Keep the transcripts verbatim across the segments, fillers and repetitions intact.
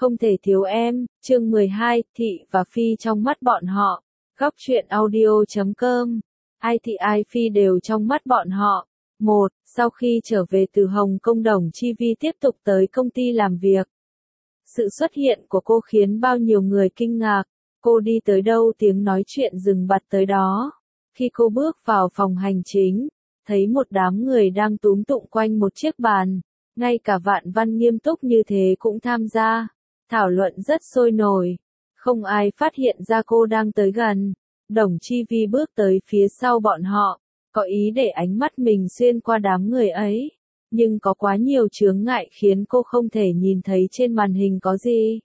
Không thể thiếu em, chương mười hai, Thị và Phi trong mắt bọn họ. Góc truyện audio chấm com. Ai Thị ai Phi đều trong mắt bọn họ. một. Sau khi trở về từ Hồng Kông, Đồng Chi Vi tiếp tục tới công ty làm việc. Sự xuất hiện của cô khiến bao nhiêu người kinh ngạc. Cô đi tới đâu tiếng nói chuyện dừng bặt tới đó. Khi cô bước vào phòng hành chính, thấy một đám người đang túm tụng quanh một chiếc bàn. Ngay cả Vạn Văn nghiêm túc như thế cũng tham gia. Thảo luận rất sôi nổi. Không ai phát hiện ra cô đang tới gần. Đồng Chi Vi bước tới phía sau bọn họ, có ý để ánh mắt mình xuyên qua đám người ấy. Nhưng có quá nhiều chướng ngại khiến cô không thể nhìn thấy trên màn hình có gì.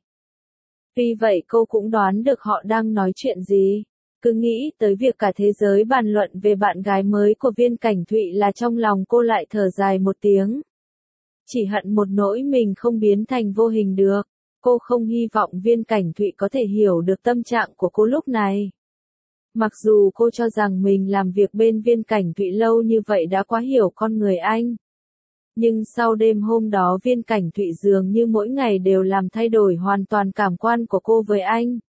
Vì vậy cô cũng đoán được họ đang nói chuyện gì. Cứ nghĩ tới việc cả thế giới bàn luận về bạn gái mới của Viên Cảnh Thụy là trong lòng cô lại thở dài một tiếng. Chỉ hận một nỗi mình không biến thành vô hình được. Cô không hy vọng Viên Cảnh Thụy có thể hiểu được tâm trạng của cô lúc này. Mặc dù cô cho rằng mình làm việc bên Viên Cảnh Thụy lâu như vậy đã quá hiểu con người anh. Nhưng sau đêm hôm đó Viên Cảnh Thụy dường như mỗi ngày đều làm thay đổi hoàn toàn cảm quan của cô với anh.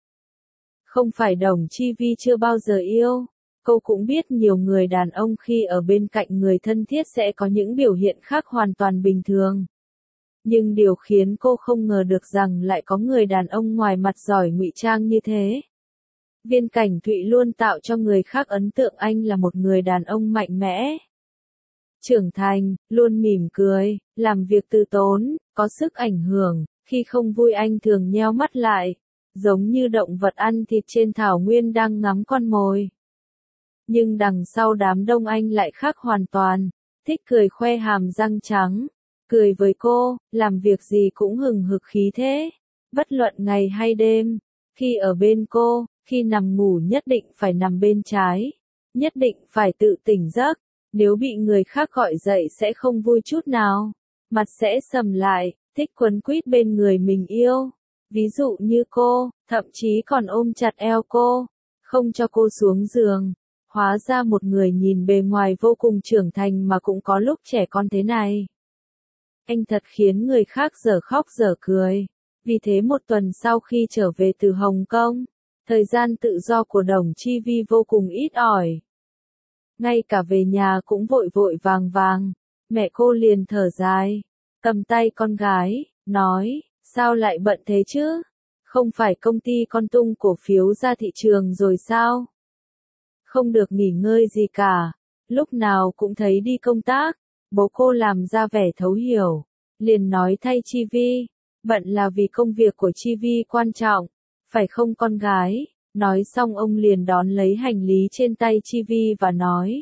Không phải Đồng Chi Vi chưa bao giờ yêu. Cô cũng biết nhiều người đàn ông khi ở bên cạnh người thân thiết sẽ có những biểu hiện khác hoàn toàn bình thường. Nhưng điều khiến cô không ngờ được rằng lại có người đàn ông ngoài mặt giỏi ngụy trang như thế. Viên Cảnh Thụy luôn tạo cho người khác ấn tượng anh là một người đàn ông mạnh mẽ, trưởng thành, luôn mỉm cười, làm việc từ tốn, có sức ảnh hưởng. Khi không vui anh thường nheo mắt lại, giống như động vật ăn thịt trên thảo nguyên đang ngắm con mồi. Nhưng đằng sau đám đông anh lại khác hoàn toàn, thích cười khoe hàm răng trắng, cười với cô, làm việc gì cũng hừng hực khí thế, bất luận ngày hay đêm. Khi ở bên cô, khi nằm ngủ nhất định phải nằm bên trái, nhất định phải tự tỉnh giấc, nếu bị người khác gọi dậy sẽ không vui chút nào, mặt sẽ sầm lại, thích quấn quýt bên người mình yêu. Ví dụ như cô, thậm chí còn ôm chặt eo cô, không cho cô xuống giường. Hóa ra một người nhìn bề ngoài vô cùng trưởng thành mà cũng có lúc trẻ con thế này. Anh thật khiến người khác dở khóc dở cười. Vì thế một tuần sau khi trở về từ Hồng Kông, thời gian tự do của Đồng Chi Vi vô cùng ít ỏi. Ngay cả về nhà cũng vội vội vàng vàng. Mẹ cô liền thở dài, cầm tay con gái, nói, sao lại bận thế chứ? Không phải công ty con tung cổ phiếu ra thị trường rồi sao? Không được nghỉ ngơi gì cả, lúc nào cũng thấy đi công tác. Bố cô làm ra vẻ thấu hiểu, liền nói thay Chi Vi, bận là vì công việc của Chi Vi quan trọng, phải không con gái? Nói xong ông liền đón lấy hành lý trên tay Chi Vi và nói,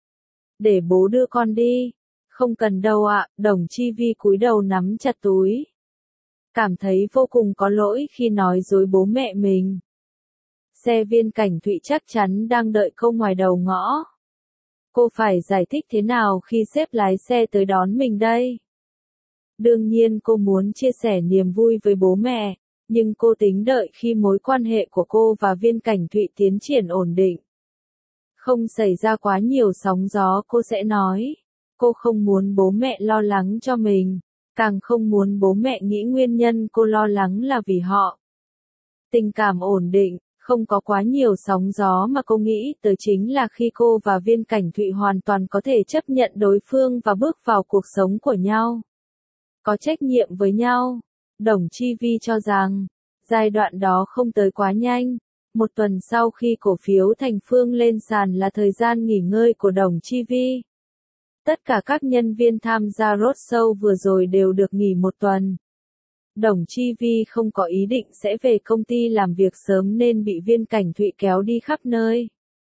để bố đưa con đi. Không cần đâu ạ. Đồng Chi Vi cúi đầu nắm chặt túi, cảm thấy vô cùng có lỗi khi nói dối bố mẹ mình. Xe Viên Cảnh Thụy chắc chắn đang đợi cô ngoài đầu ngõ. Cô phải giải thích thế nào khi sếp lái xe tới đón mình đây? Đương nhiên cô muốn chia sẻ niềm vui với bố mẹ, nhưng cô tính đợi khi mối quan hệ của cô và Viên Cảnh Thụy tiến triển ổn định, không xảy ra quá nhiều sóng gió cô sẽ nói. Cô không muốn bố mẹ lo lắng cho mình, càng không muốn bố mẹ nghĩ nguyên nhân cô lo lắng là vì họ. Tình cảm ổn định, không có quá nhiều sóng gió mà cô nghĩ tới chính là khi cô và Viên Cảnh Thụy hoàn toàn có thể chấp nhận đối phương và bước vào cuộc sống của nhau. Có trách nhiệm với nhau. Đồng Chi Vi cho rằng, giai đoạn đó không tới quá nhanh. Một tuần sau khi cổ phiếu Thành Phương lên sàn là thời gian nghỉ ngơi của Đồng Chi Vi. Tất cả các nhân viên tham gia roadshow vừa rồi đều được nghỉ một tuần. Đồng Chi Vi không có ý định sẽ về công ty làm việc sớm nên bị Viên Cảnh Thụy kéo đi khắp nơi.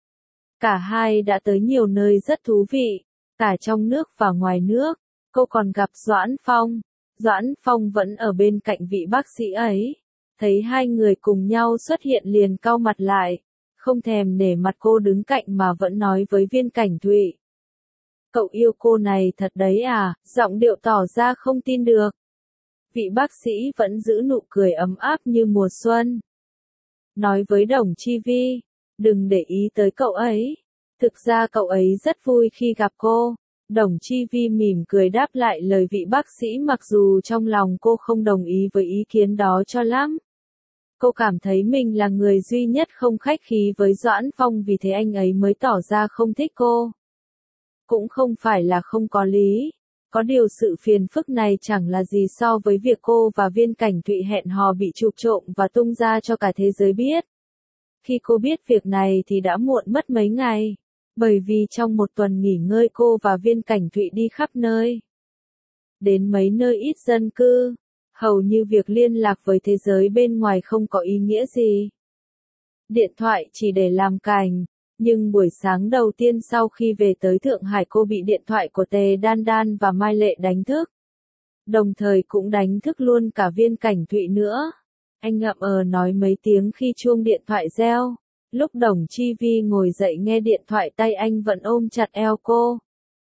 Cả hai đã tới nhiều nơi rất thú vị, cả trong nước và ngoài nước. Cô còn gặp Doãn Phong. Doãn Phong vẫn ở bên cạnh vị bác sĩ ấy. Thấy hai người cùng nhau xuất hiện liền cau mặt lại, không thèm nể mặt cô đứng cạnh mà vẫn nói với Viên Cảnh Thụy. Cậu yêu cô này thật đấy à? Giọng điệu tỏ ra không tin được. Vị bác sĩ vẫn giữ nụ cười ấm áp như mùa xuân. Nói với Đồng Chi Vi, đừng để ý tới cậu ấy. Thực ra cậu ấy rất vui khi gặp cô. Đồng Chi Vi mỉm cười đáp lại lời vị bác sĩ mặc dù trong lòng cô không đồng ý với ý kiến đó cho lắm. Cô cảm thấy mình là người duy nhất không khách khí với Doãn Phong vì thế anh ấy mới tỏ ra không thích cô. Cũng không phải là không có lý. Có điều sự phiền phức này chẳng là gì so với việc cô và Viên Cảnh Thụy hẹn hò bị chụp trộm và tung ra cho cả thế giới biết. Khi cô biết việc này thì đã muộn mất mấy ngày. Bởi vì trong một tuần nghỉ ngơi cô và Viên Cảnh Thụy đi khắp nơi. Đến mấy nơi ít dân cư. Hầu như việc liên lạc với thế giới bên ngoài không có ý nghĩa gì. Điện thoại chỉ để làm cành. Nhưng buổi sáng đầu tiên sau khi về tới Thượng Hải cô bị điện thoại của Tề Đan Đan và Mai Lệ đánh thức. Đồng thời cũng đánh thức luôn cả Viên Cảnh Thụy nữa. Anh ngậm ờ nói mấy tiếng khi chuông điện thoại reo. Lúc Đồng Chi Vi ngồi dậy nghe điện thoại tay anh vẫn ôm chặt eo cô.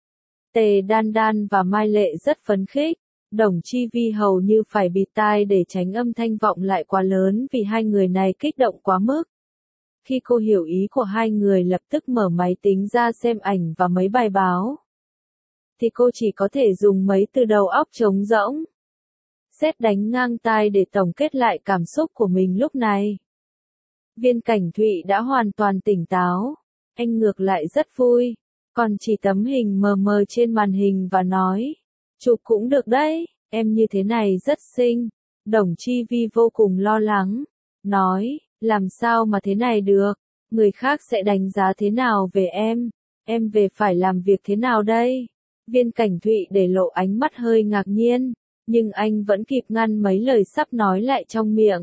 Tề Đan Đan và Mai Lệ rất phấn khích. Đồng Chi Vi hầu như phải bịt tai để tránh âm thanh vọng lại quá lớn vì hai người này kích động quá mức. Khi cô hiểu ý của hai người lập tức mở máy tính ra xem ảnh và mấy bài báo. Thì cô chỉ có thể dùng mấy từ đầu óc trống rỗng. Sét đánh ngang tai để tổng kết lại cảm xúc của mình lúc này. Viên Cảnh Thụy đã hoàn toàn tỉnh táo. Anh ngược lại rất vui. Còn chỉ tấm hình mờ mờ trên màn hình và nói. Chụp cũng được đấy, em như thế này rất xinh. Đồng Chi Vi vô cùng lo lắng. Nói, làm sao mà thế này được? Người khác sẽ đánh giá thế nào về em? Em về phải làm việc thế nào đây? Viên Cảnh Thụy để lộ ánh mắt hơi ngạc nhiên. Nhưng anh vẫn kịp ngăn mấy lời sắp nói lại trong miệng.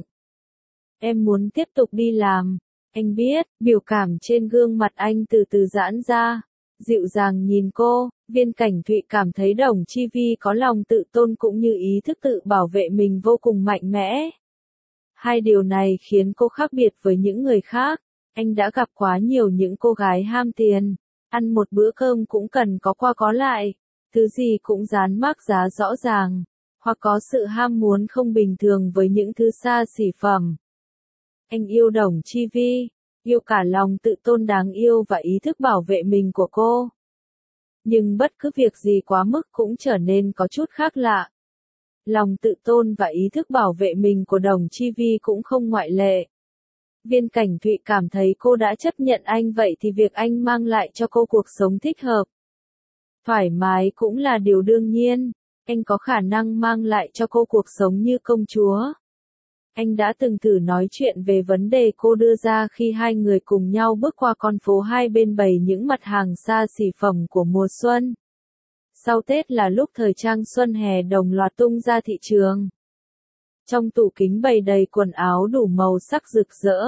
Em muốn tiếp tục đi làm. Anh biết, biểu cảm trên gương mặt anh từ từ giãn ra. Dịu dàng nhìn cô, Viên Cảnh Thụy cảm thấy Đồng Chi Vi có lòng tự tôn cũng như ý thức tự bảo vệ mình vô cùng mạnh mẽ. Hai điều này khiến cô khác biệt với những người khác. Anh đã gặp quá nhiều những cô gái ham tiền. Ăn một bữa cơm cũng cần có qua có lại. Thứ gì cũng dán mác giá rõ ràng. Hoặc có sự ham muốn không bình thường với những thứ xa xỉ phẩm. Anh yêu Đồng Chi Vi. Yêu cả lòng tự tôn đáng yêu và ý thức bảo vệ mình của cô. Nhưng bất cứ việc gì quá mức cũng trở nên có chút khác lạ. Lòng tự tôn và ý thức bảo vệ mình của Đồng Chi Vi cũng không ngoại lệ. Viên Cảnh Thụy cảm thấy cô đã chấp nhận anh vậy thì việc anh mang lại cho cô cuộc sống thích hợp. Thoải mái cũng là điều đương nhiên. Anh có khả năng mang lại cho cô cuộc sống như công chúa. Anh đã từng thử nói chuyện về vấn đề cô đưa ra khi hai người cùng nhau bước qua con phố hai bên bày những mặt hàng xa xỉ phẩm của mùa xuân. Sau Tết là lúc thời trang xuân hè đồng loạt tung ra thị trường. Trong tủ kính bày đầy quần áo đủ màu sắc rực rỡ.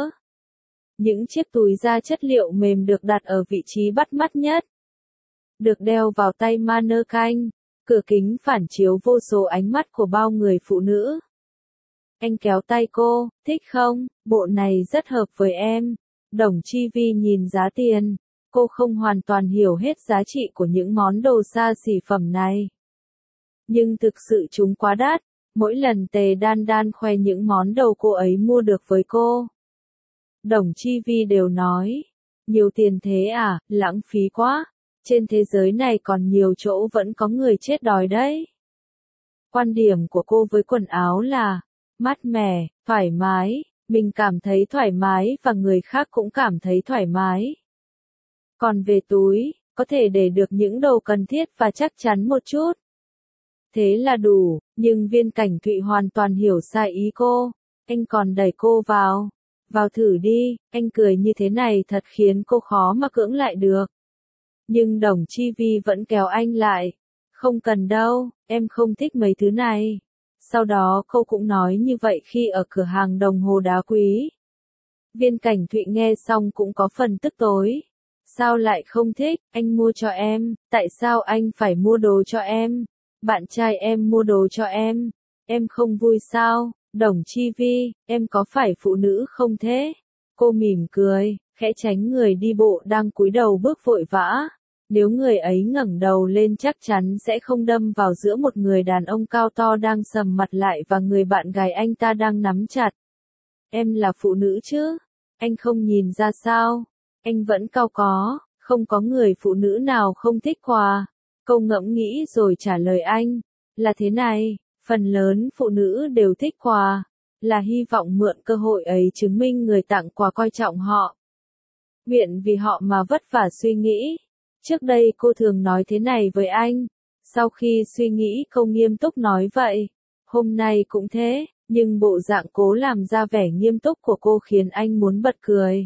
Những chiếc túi da chất liệu mềm được đặt ở vị trí bắt mắt nhất. Được đeo vào tay mannequin, cửa kính phản chiếu vô số ánh mắt của bao người phụ nữ. Anh kéo tay cô, thích không? Bộ này rất hợp với em. Đồng Chi Vi nhìn giá tiền. Cô không hoàn toàn hiểu hết giá trị của những món đồ xa xỉ phẩm này. Nhưng thực sự chúng quá đắt. Mỗi lần Tề Đan Đan khoe những món đồ cô ấy mua được với cô. Đồng Chi Vi đều nói. Nhiều tiền thế à, lãng phí quá. Trên thế giới này còn nhiều chỗ vẫn có người chết đói đấy. Quan điểm của cô với quần áo là mát mẻ, thoải mái, mình cảm thấy thoải mái và người khác cũng cảm thấy thoải mái. Còn về túi, có thể để được những đồ cần thiết và chắc chắn một chút. Thế là đủ, nhưng Viên Cảnh Thụy hoàn toàn hiểu sai ý cô. Anh còn đẩy cô vào. Vào thử đi, anh cười như thế này thật khiến cô khó mà cưỡng lại được. Nhưng Đồng Chi Vi vẫn kéo anh lại. Không cần đâu, em không thích mấy thứ này. Sau đó cô cũng nói như vậy khi ở cửa hàng đồng hồ đá quý. Viên Cảnh Thụy nghe xong cũng có phần tức tối. Sao lại không thích, anh mua cho em, tại sao anh phải mua đồ cho em? Bạn trai em mua đồ cho em, em không vui sao? Đồng Chi Vi, em có phải phụ nữ không thế? Cô mỉm cười, khẽ tránh người đi bộ đang cúi đầu bước vội vã. Nếu người ấy ngẩng đầu lên chắc chắn sẽ không đâm vào giữa một người đàn ông cao to đang sầm mặt lại và người bạn gái anh ta đang nắm chặt. Em là phụ nữ chứ? Anh không nhìn ra sao? Anh vẫn cao có, không có người phụ nữ nào không thích quà. Cô ngẫm nghĩ rồi trả lời anh, là thế này, phần lớn phụ nữ đều thích quà, là hy vọng mượn cơ hội ấy chứng minh người tặng quà coi trọng họ. Nguyện vì họ mà vất vả suy nghĩ. Trước đây cô thường nói thế này với anh, sau khi suy nghĩ cô nghiêm túc nói vậy. Hôm nay cũng thế, nhưng bộ dạng cố làm ra vẻ nghiêm túc của cô khiến anh muốn bật cười.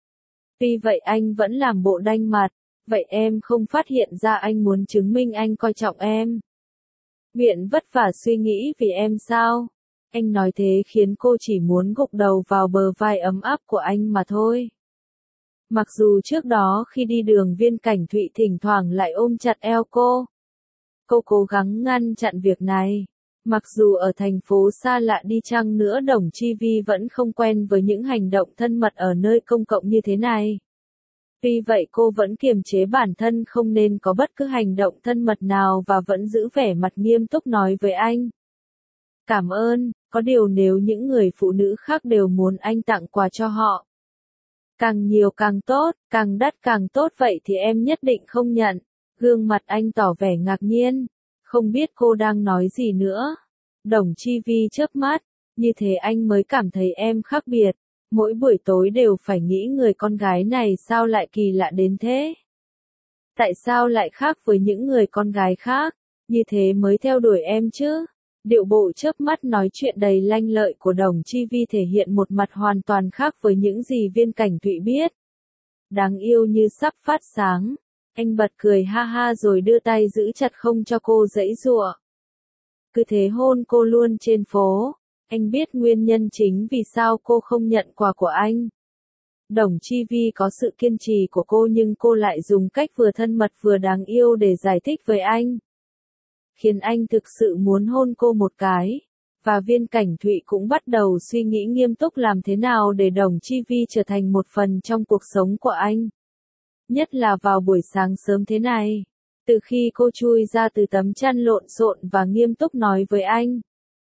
Vì vậy anh vẫn làm bộ đanh mặt, vậy em không phát hiện ra anh muốn chứng minh anh coi trọng em. Nguyện vất vả suy nghĩ vì em sao? Anh nói thế khiến cô chỉ muốn gục đầu vào bờ vai ấm áp của anh mà thôi. Mặc dù trước đó khi đi đường Viên Cảnh Thụy thỉnh thoảng lại ôm chặt eo cô. Cô cố gắng ngăn chặn việc này. Mặc dù ở thành phố xa lạ đi chăng nữa Đồng Chi Vi vẫn không quen với những hành động thân mật ở nơi công cộng như thế này. Vì vậy cô vẫn kiềm chế bản thân không nên có bất cứ hành động thân mật nào và vẫn giữ vẻ mặt nghiêm túc nói với anh. Cảm ơn, có điều nếu những người phụ nữ khác đều muốn anh tặng quà cho họ. Càng nhiều càng tốt, càng đắt càng tốt vậy thì em nhất định không nhận. Gương mặt anh tỏ vẻ ngạc nhiên, không biết cô đang nói gì nữa. Đồng Chi Vi chớp mắt, như thế anh mới cảm thấy em khác biệt. Mỗi buổi tối đều phải nghĩ người con gái này sao lại kỳ lạ đến thế. Tại sao lại khác với những người con gái khác, như thế mới theo đuổi em chứ. Điệu bộ chớp mắt nói chuyện đầy lanh lợi của Đồng Chi Vi thể hiện một mặt hoàn toàn khác với những gì Viên Cảnh Thụy biết. Đáng yêu như sắp phát sáng. Anh bật cười ha ha rồi đưa tay giữ chặt không cho cô giãy giụa. Cứ thế hôn cô luôn trên phố. Anh biết nguyên nhân chính vì sao cô không nhận quà của anh. Đồng Chi Vi có sự kiên trì của cô nhưng cô lại dùng cách vừa thân mật vừa đáng yêu để giải thích với anh. Khiến anh thực sự muốn hôn cô một cái. Và Viên Cảnh Thụy cũng bắt đầu suy nghĩ nghiêm túc làm thế nào để Đồng Chi Vi trở thành một phần trong cuộc sống của anh. Nhất là vào buổi sáng sớm thế này. Từ khi cô chui ra từ tấm chăn lộn xộn và nghiêm túc nói với anh.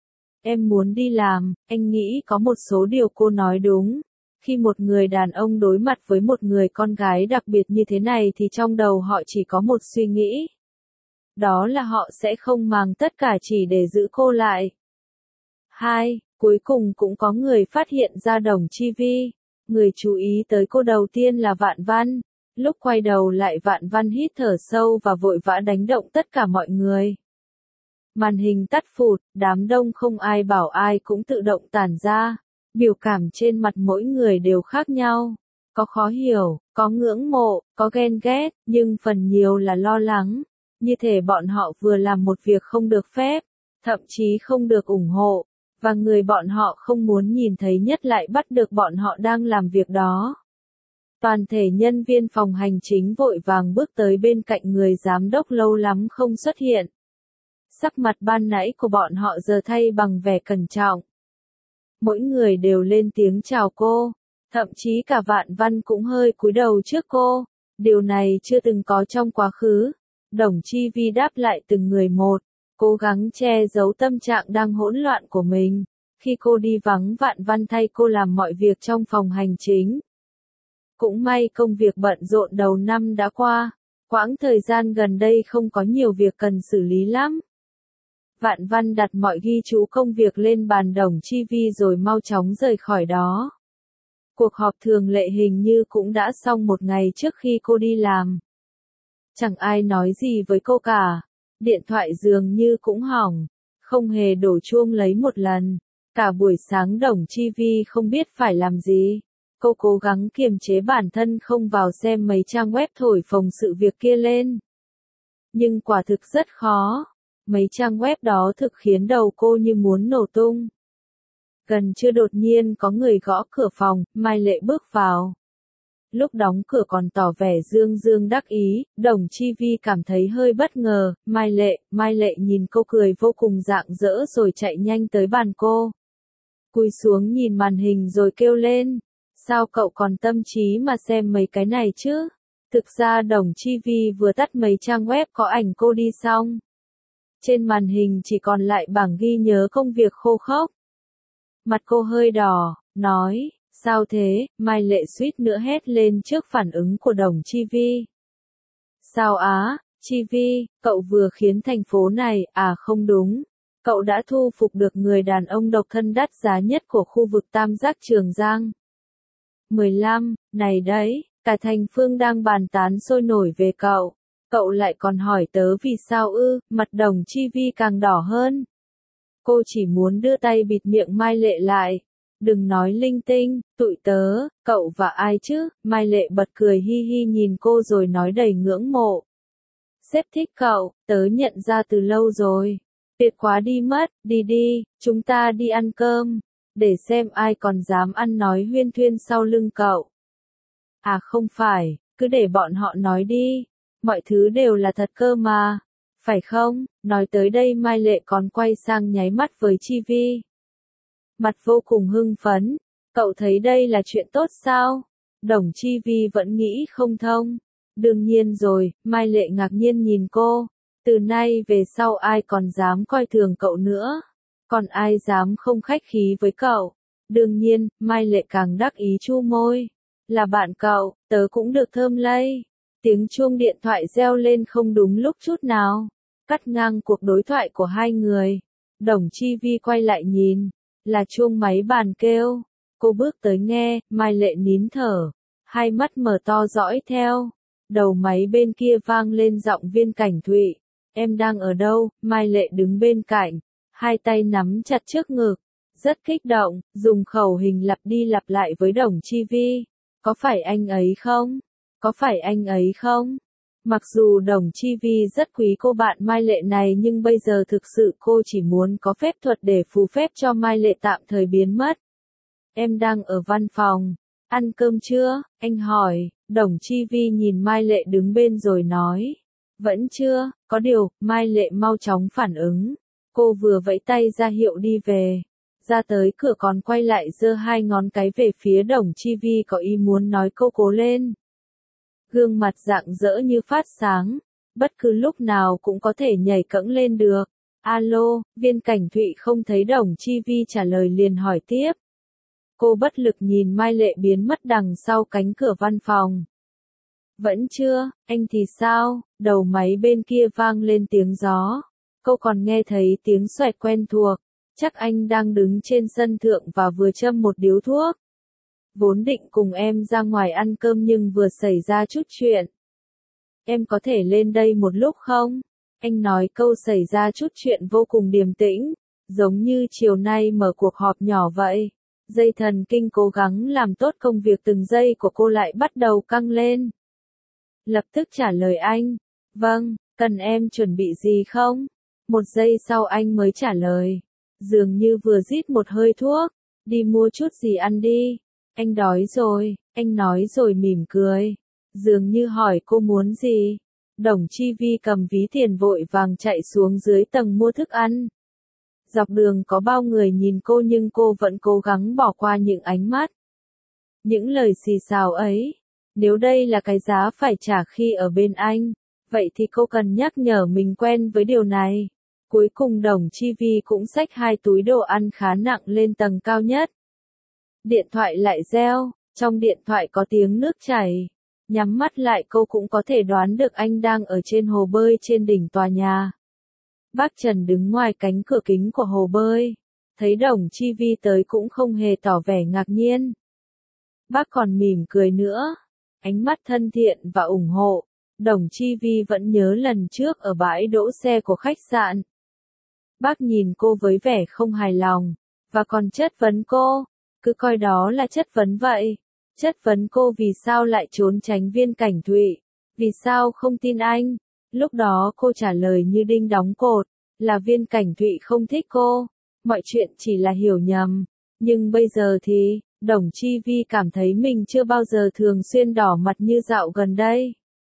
Em muốn đi làm, anh nghĩ có một số điều cô nói đúng. Khi một người đàn ông đối mặt với một người con gái đặc biệt như thế này thì trong đầu họ chỉ có một suy nghĩ. Đó là họ sẽ không mang tất cả chỉ để giữ cô lại. Hai, cuối cùng cũng có người phát hiện ra Đồng Chi Vi. Người chú ý tới cô đầu tiên là Vạn Văn. Lúc quay đầu lại Vạn Văn hít thở sâu và vội vã đánh động tất cả mọi người. Màn hình tắt phụt, đám đông không ai bảo ai cũng tự động tản ra. Biểu cảm trên mặt mỗi người đều khác nhau. Có khó hiểu, có ngưỡng mộ, có ghen ghét, nhưng phần nhiều là lo lắng. Như thể bọn họ vừa làm một việc không được phép, thậm chí không được ủng hộ. Và người bọn họ không muốn nhìn thấy nhất lại bắt được bọn họ đang làm việc đó. Toàn thể nhân viên phòng hành chính vội vàng bước tới bên cạnh người giám đốc lâu lắm không xuất hiện. Sắc mặt ban nãy của bọn họ giờ thay bằng vẻ cẩn trọng. Mỗi người đều lên tiếng chào cô, thậm chí cả Vạn Văn cũng hơi cúi đầu trước cô. Điều này chưa từng có trong quá khứ. Đồng Chi Vi đáp lại từng người một, cố gắng che giấu tâm trạng đang hỗn loạn của mình. Khi cô đi vắng Vạn Văn thay cô làm mọi việc trong phòng hành chính. Cũng may công việc bận rộn đầu năm đã qua, quãng thời gian gần đây không có nhiều việc cần xử lý lắm. Vạn Văn đặt mọi ghi chú công việc lên bàn Đồng Chi Vi rồi mau chóng rời khỏi đó. Cuộc họp thường lệ hình như cũng đã xong một ngày trước khi cô đi làm. Chẳng ai nói gì với cô cả. Điện thoại dường như cũng hỏng. Không hề đổ chuông lấy một lần. Cả buổi sáng Đồng Chi Vi không biết phải làm gì. Cô cố gắng kiềm chế bản thân không vào xem mấy trang web thổi phồng sự việc kia lên. Nhưng quả thực rất khó. Mấy trang web đó thực khiến đầu cô như muốn nổ tung. Gần trưa đột nhiên có người gõ cửa phòng, Mai Lệ bước vào. Lúc đóng cửa còn tỏ vẻ dương dương đắc ý, Đồng Chi Vi cảm thấy hơi bất ngờ. Mai Lệ, Mai Lệ nhìn cô cười vô cùng rạng rỡ rồi chạy nhanh tới bàn cô. Cúi xuống nhìn màn hình rồi kêu lên. Sao cậu còn tâm trí mà xem mấy cái này chứ? Thực ra Đồng Chi Vi vừa tắt mấy trang web có ảnh cô đi xong. Trên màn hình chỉ còn lại bảng ghi nhớ công việc khô khốc. Mặt cô hơi đỏ, nói, sao thế? Mai Lệ suýt nữa hét lên trước phản ứng của Đồng Chi Vi. Sao á? Chi Vi, cậu vừa khiến thành phố này, à không đúng. Cậu đã thu phục được người đàn ông độc thân đắt giá nhất của khu vực Tam Giác Trường Giang. mười lăm, này đấy, cả thành phương đang bàn tán sôi nổi về cậu. Cậu lại còn hỏi tớ vì sao ư, mặt Đồng Chi Vi càng đỏ hơn. Cô chỉ muốn đưa tay bịt miệng Mai Lệ lại. Đừng nói linh tinh, tụi tớ, cậu và ai chứ? Mai Lệ bật cười hi hi nhìn cô rồi nói đầy ngưỡng mộ. Sếp thích cậu, tớ nhận ra từ lâu rồi. Tuyệt quá đi mất, đi đi, chúng ta đi ăn cơm. Để xem ai còn dám ăn nói huyên thuyên sau lưng cậu. À không phải, cứ để bọn họ nói đi. Mọi thứ đều là thật cơ mà. Phải không? Nói tới đây Mai Lệ còn quay sang nháy mắt với Chi Vi. Mặt vô cùng hưng phấn. Cậu thấy đây là chuyện tốt sao? Đồng Chi Vi vẫn nghĩ không thông. Đương nhiên rồi, Mai Lệ ngạc nhiên nhìn cô. Từ nay về sau ai còn dám coi thường cậu nữa? Còn ai dám không khách khí với cậu? Đương nhiên, Mai Lệ càng đắc ý chu môi. Là bạn cậu, tớ cũng được thơm lây. Tiếng chuông điện thoại reo lên không đúng lúc chút nào. Cắt ngang cuộc đối thoại của hai người. Đồng Chi Vi quay lại nhìn. Là chuông máy bàn kêu. Cô bước tới nghe, Mai Lệ nín thở. Hai mắt mở to dõi theo. Đầu máy bên kia vang lên giọng Viên Cảnh Thụy. Em đang ở đâu? Mai Lệ đứng bên cạnh. Hai tay nắm chặt trước ngực. Rất kích động, dùng khẩu hình lặp đi lặp lại với Đồng Chi Vi. Có phải anh ấy không? Có phải anh ấy không? Mặc dù Đồng Chi Vi rất quý cô bạn Mai Lệ này nhưng bây giờ thực sự cô chỉ muốn có phép thuật để phù phép cho Mai Lệ tạm thời biến mất. Em đang ở văn phòng. Ăn cơm chưa? Anh hỏi. Đồng Chi Vi nhìn Mai Lệ đứng bên rồi nói. Vẫn chưa, có điều, Mai Lệ mau chóng phản ứng. Cô vừa vẫy tay ra hiệu đi về. Ra tới cửa còn quay lại giơ hai ngón cái về phía Đồng Chi Vi có ý muốn nói câu cố lên. Gương mặt rạng rỡ như phát sáng. Bất cứ lúc nào cũng có thể nhảy cẫng lên được. Alo, Viên Cảnh Thụy không thấy Đồng Chi Vi trả lời liền hỏi tiếp. Cô bất lực nhìn Mai Lệ biến mất đằng sau cánh cửa văn phòng. Vẫn chưa, anh thì sao? Đầu máy bên kia vang lên tiếng gió. Cô còn nghe thấy tiếng xoẹt quen thuộc. Chắc anh đang đứng trên sân thượng và vừa châm một điếu thuốc. Vốn định cùng em ra ngoài ăn cơm nhưng vừa xảy ra chút chuyện. Em có thể lên đây một lúc không? Anh nói câu xảy ra chút chuyện vô cùng điềm tĩnh, giống như chiều nay mở cuộc họp nhỏ vậy. Dây thần kinh cố gắng làm tốt công việc từng giây của cô lại bắt đầu căng lên. Lập tức trả lời anh. Vâng, cần em chuẩn bị gì không? Một giây sau anh mới trả lời. Dường như vừa rít một hơi thuốc. Đi mua chút gì ăn đi. Anh đói rồi, anh nói rồi mỉm cười. Dường như hỏi cô muốn gì. Đồng Chi Vi cầm ví tiền vội vàng chạy xuống dưới tầng mua thức ăn. Dọc đường có bao người nhìn cô nhưng cô vẫn cố gắng bỏ qua những ánh mắt. Những lời xì xào ấy. Nếu đây là cái giá phải trả khi ở bên anh, vậy thì cô cần nhắc nhở mình quen với điều này. Cuối cùng Đồng Chi Vi cũng xách hai túi đồ ăn khá nặng lên tầng cao nhất. Điện thoại lại reo, trong điện thoại có tiếng nước chảy. Nhắm mắt lại cô cũng có thể đoán được anh đang ở trên hồ bơi trên đỉnh tòa nhà. Bác Trần đứng ngoài cánh cửa kính của hồ bơi. Thấy Đồng Chi Vi tới cũng không hề tỏ vẻ ngạc nhiên. Bác còn mỉm cười nữa. Ánh mắt thân thiện và ủng hộ. Đồng Chi Vi vẫn nhớ lần trước ở bãi đỗ xe của khách sạn. Bác nhìn cô với vẻ không hài lòng. Và còn chất vấn cô. Cứ coi đó là chất vấn vậy. Chất vấn cô vì sao lại trốn tránh Viên Cảnh Thụy. Vì sao không tin anh. Lúc đó cô trả lời như đinh đóng cột. Là Viên Cảnh Thụy không thích cô. Mọi chuyện chỉ là hiểu nhầm. Nhưng bây giờ thì, Đồng Chi Vi cảm thấy mình chưa bao giờ thường xuyên đỏ mặt như dạo gần đây.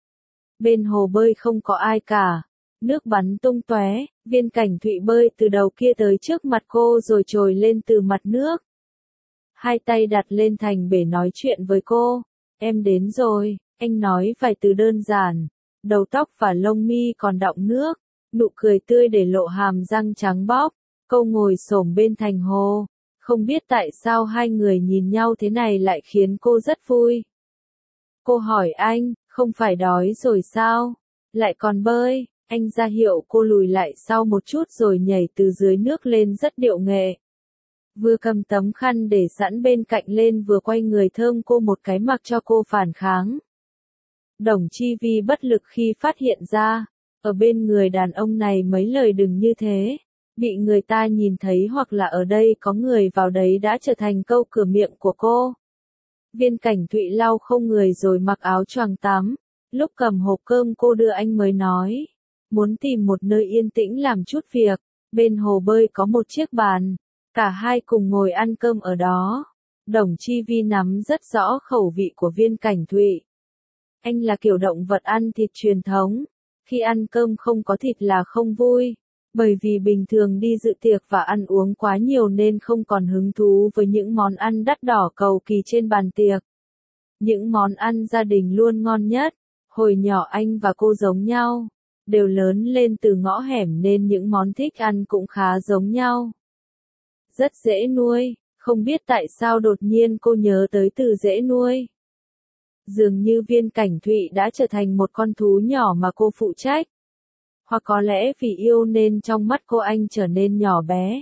Bên hồ bơi không có ai cả. Nước bắn tung tóe, Viên Cảnh Thụy bơi từ đầu kia tới trước mặt cô rồi trồi lên từ mặt nước. Hai tay đặt lên thành bể nói chuyện với cô. Em đến rồi, anh nói vài từ đơn giản. Đầu tóc và lông mi còn đọng nước. Nụ cười tươi để lộ hàm răng trắng bóc. Cô ngồi xổm bên thành hồ. Không biết tại sao hai người nhìn nhau thế này lại khiến cô rất vui. Cô hỏi anh, không phải đói rồi sao? Lại còn bơi, anh ra hiệu cô lùi lại sau một chút rồi nhảy từ dưới nước lên rất điệu nghệ. Vừa cầm tấm khăn để sẵn bên cạnh lên vừa quay người thơm cô một cái mặc cho cô phản kháng. Đồng Chi Vi bất lực khi phát hiện ra, ở bên người đàn ông này mấy lời đừng như thế, bị người ta nhìn thấy hoặc là ở đây có người vào đấy đã trở thành câu cửa miệng của cô. Viên Cảnh Thụy lau không người rồi mặc áo choàng tắm, lúc cầm hộp cơm cô đưa anh mới nói, muốn tìm một nơi yên tĩnh làm chút việc, bên hồ bơi có một chiếc bàn, cả hai cùng ngồi ăn cơm ở đó. Đồng Chi Vi nắm rất rõ khẩu vị của Viên Cảnh Thụy. Anh là kiểu động vật ăn thịt truyền thống, khi ăn cơm không có thịt là không vui, bởi vì bình thường đi dự tiệc và ăn uống quá nhiều nên không còn hứng thú với những món ăn đắt đỏ cầu kỳ trên bàn tiệc. Những món ăn gia đình luôn ngon nhất, hồi nhỏ anh và cô giống nhau, đều lớn lên từ ngõ hẻm nên những món thích ăn cũng khá giống nhau. Rất dễ nuôi, không biết tại sao đột nhiên cô nhớ tới từ dễ nuôi. Dường như Viên Cảnh Thụy đã trở thành một con thú nhỏ mà cô phụ trách. Hoặc có lẽ vì yêu nên trong mắt cô anh trở nên nhỏ bé.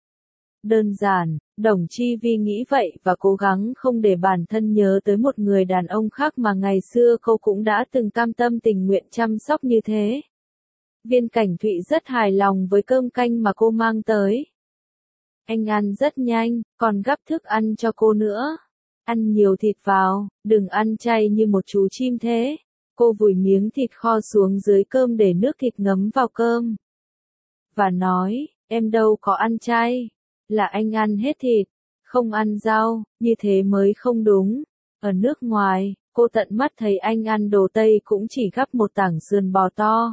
Đơn giản, Đồng Chi Vi nghĩ vậy và cố gắng không để bản thân nhớ tới một người đàn ông khác mà ngày xưa cô cũng đã từng cam tâm tình nguyện chăm sóc như thế. Viên Cảnh Thụy rất hài lòng với cơm canh mà cô mang tới. Anh ăn rất nhanh, còn gắp thức ăn cho cô nữa. Ăn nhiều thịt vào, đừng ăn chay như một chú chim thế. Cô vùi miếng thịt kho xuống dưới cơm để nước thịt ngấm vào cơm. Và nói, em đâu có ăn chay. Là anh ăn hết thịt, không ăn rau, như thế mới không đúng. Ở nước ngoài, cô tận mắt thấy anh ăn đồ Tây cũng chỉ gắp một tảng sườn bò to.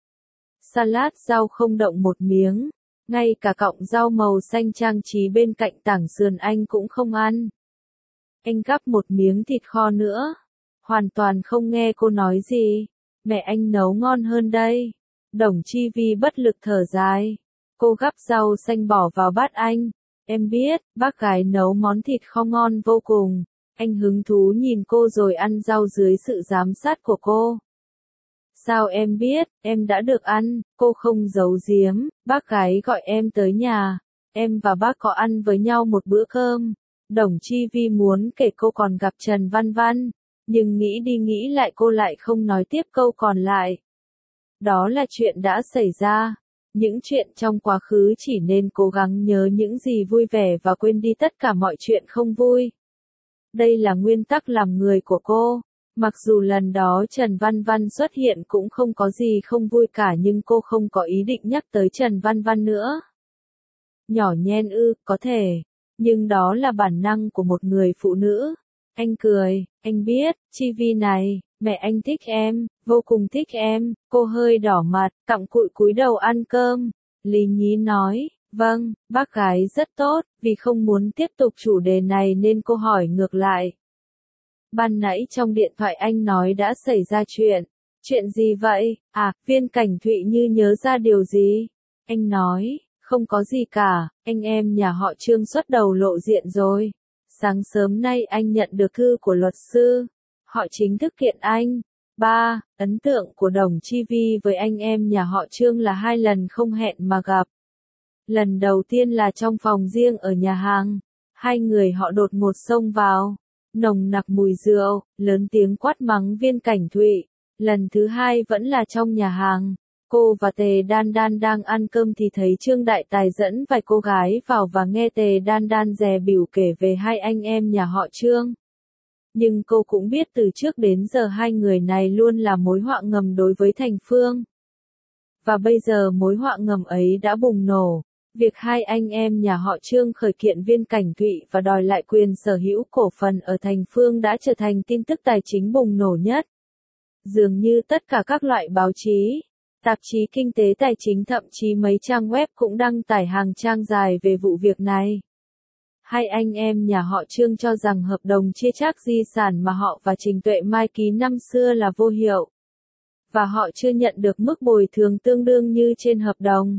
Salad rau không động một miếng. Ngay cả cọng rau màu xanh trang trí bên cạnh tảng sườn anh cũng không ăn. Anh gắp một miếng thịt kho nữa. Hoàn toàn không nghe cô nói gì. Mẹ anh nấu ngon hơn đây. Đồng Chi Vi bất lực thở dài. Cô gắp rau xanh bỏ vào bát anh. Em biết, bác gái nấu món thịt kho ngon vô cùng. Anh hứng thú nhìn cô rồi ăn rau dưới sự giám sát của cô. Sao em biết, em đã được ăn, cô không giấu giếm, bác gái gọi em tới nhà. Em và bác có ăn với nhau một bữa cơm. Đồng Chi Vi muốn kể cô còn gặp Trần Văn Văn. Nhưng nghĩ đi nghĩ lại cô lại không nói tiếp câu còn lại. Đó là chuyện đã xảy ra. Những chuyện trong quá khứ chỉ nên cố gắng nhớ những gì vui vẻ và quên đi tất cả mọi chuyện không vui. Đây là nguyên tắc làm người của cô. Mặc dù lần đó Trần Văn Văn xuất hiện cũng không có gì không vui cả nhưng cô không có ý định nhắc tới Trần Văn Văn nữa. Nhỏ nhen ư, có thể. Nhưng đó là bản năng của một người phụ nữ. Anh cười, anh biết, Chi Vi này, mẹ anh thích em, vô cùng thích em. Cô hơi đỏ mặt, cặm cụi cúi đầu ăn cơm. Lý Nhí nói, vâng, bác gái rất tốt, vì không muốn tiếp tục chủ đề này nên cô hỏi ngược lại. Ban nãy trong điện thoại anh nói đã xảy ra chuyện. Chuyện gì vậy? À, Viên Cảnh Thụy như nhớ ra điều gì? Anh nói, không có gì cả, anh em nhà họ Trương xuất đầu lộ diện rồi. Sáng sớm nay anh nhận được thư của luật sư. Họ chính thức kiện anh. Ba, ấn tượng của Đồng Chi Vi với anh em nhà họ Trương là hai lần không hẹn mà gặp. Lần đầu tiên là trong phòng riêng ở nhà hàng. Hai người họ đột ngột xông vào. Nồng nặc mùi rượu, lớn tiếng quát mắng Viên Cảnh Thụy. Lần thứ hai vẫn là trong nhà hàng. Cô và Tề Đan Đan đang ăn cơm thì thấy Trương Đại Tài dẫn vài cô gái vào và nghe Tề Đan Đan dè bỉu kể về hai anh em nhà họ Trương. Nhưng cô cũng biết từ trước đến giờ hai người này luôn là mối họa ngầm đối với Thành Phương. Và bây giờ mối họa ngầm ấy đã bùng nổ. Việc hai anh em nhà họ Trương khởi kiện Viên Cảnh Thụy và đòi lại quyền sở hữu cổ phần ở Thành Phương đã trở thành tin tức tài chính bùng nổ nhất. Dường như tất cả các loại báo chí, tạp chí kinh tế tài chính thậm chí mấy trang web cũng đăng tải hàng trang dài về vụ việc này. Hai anh em nhà họ Trương cho rằng hợp đồng chia chác di sản mà họ và Trình Tuệ Mai ký năm xưa là vô hiệu. Và họ chưa nhận được mức bồi thường tương đương như trên hợp đồng.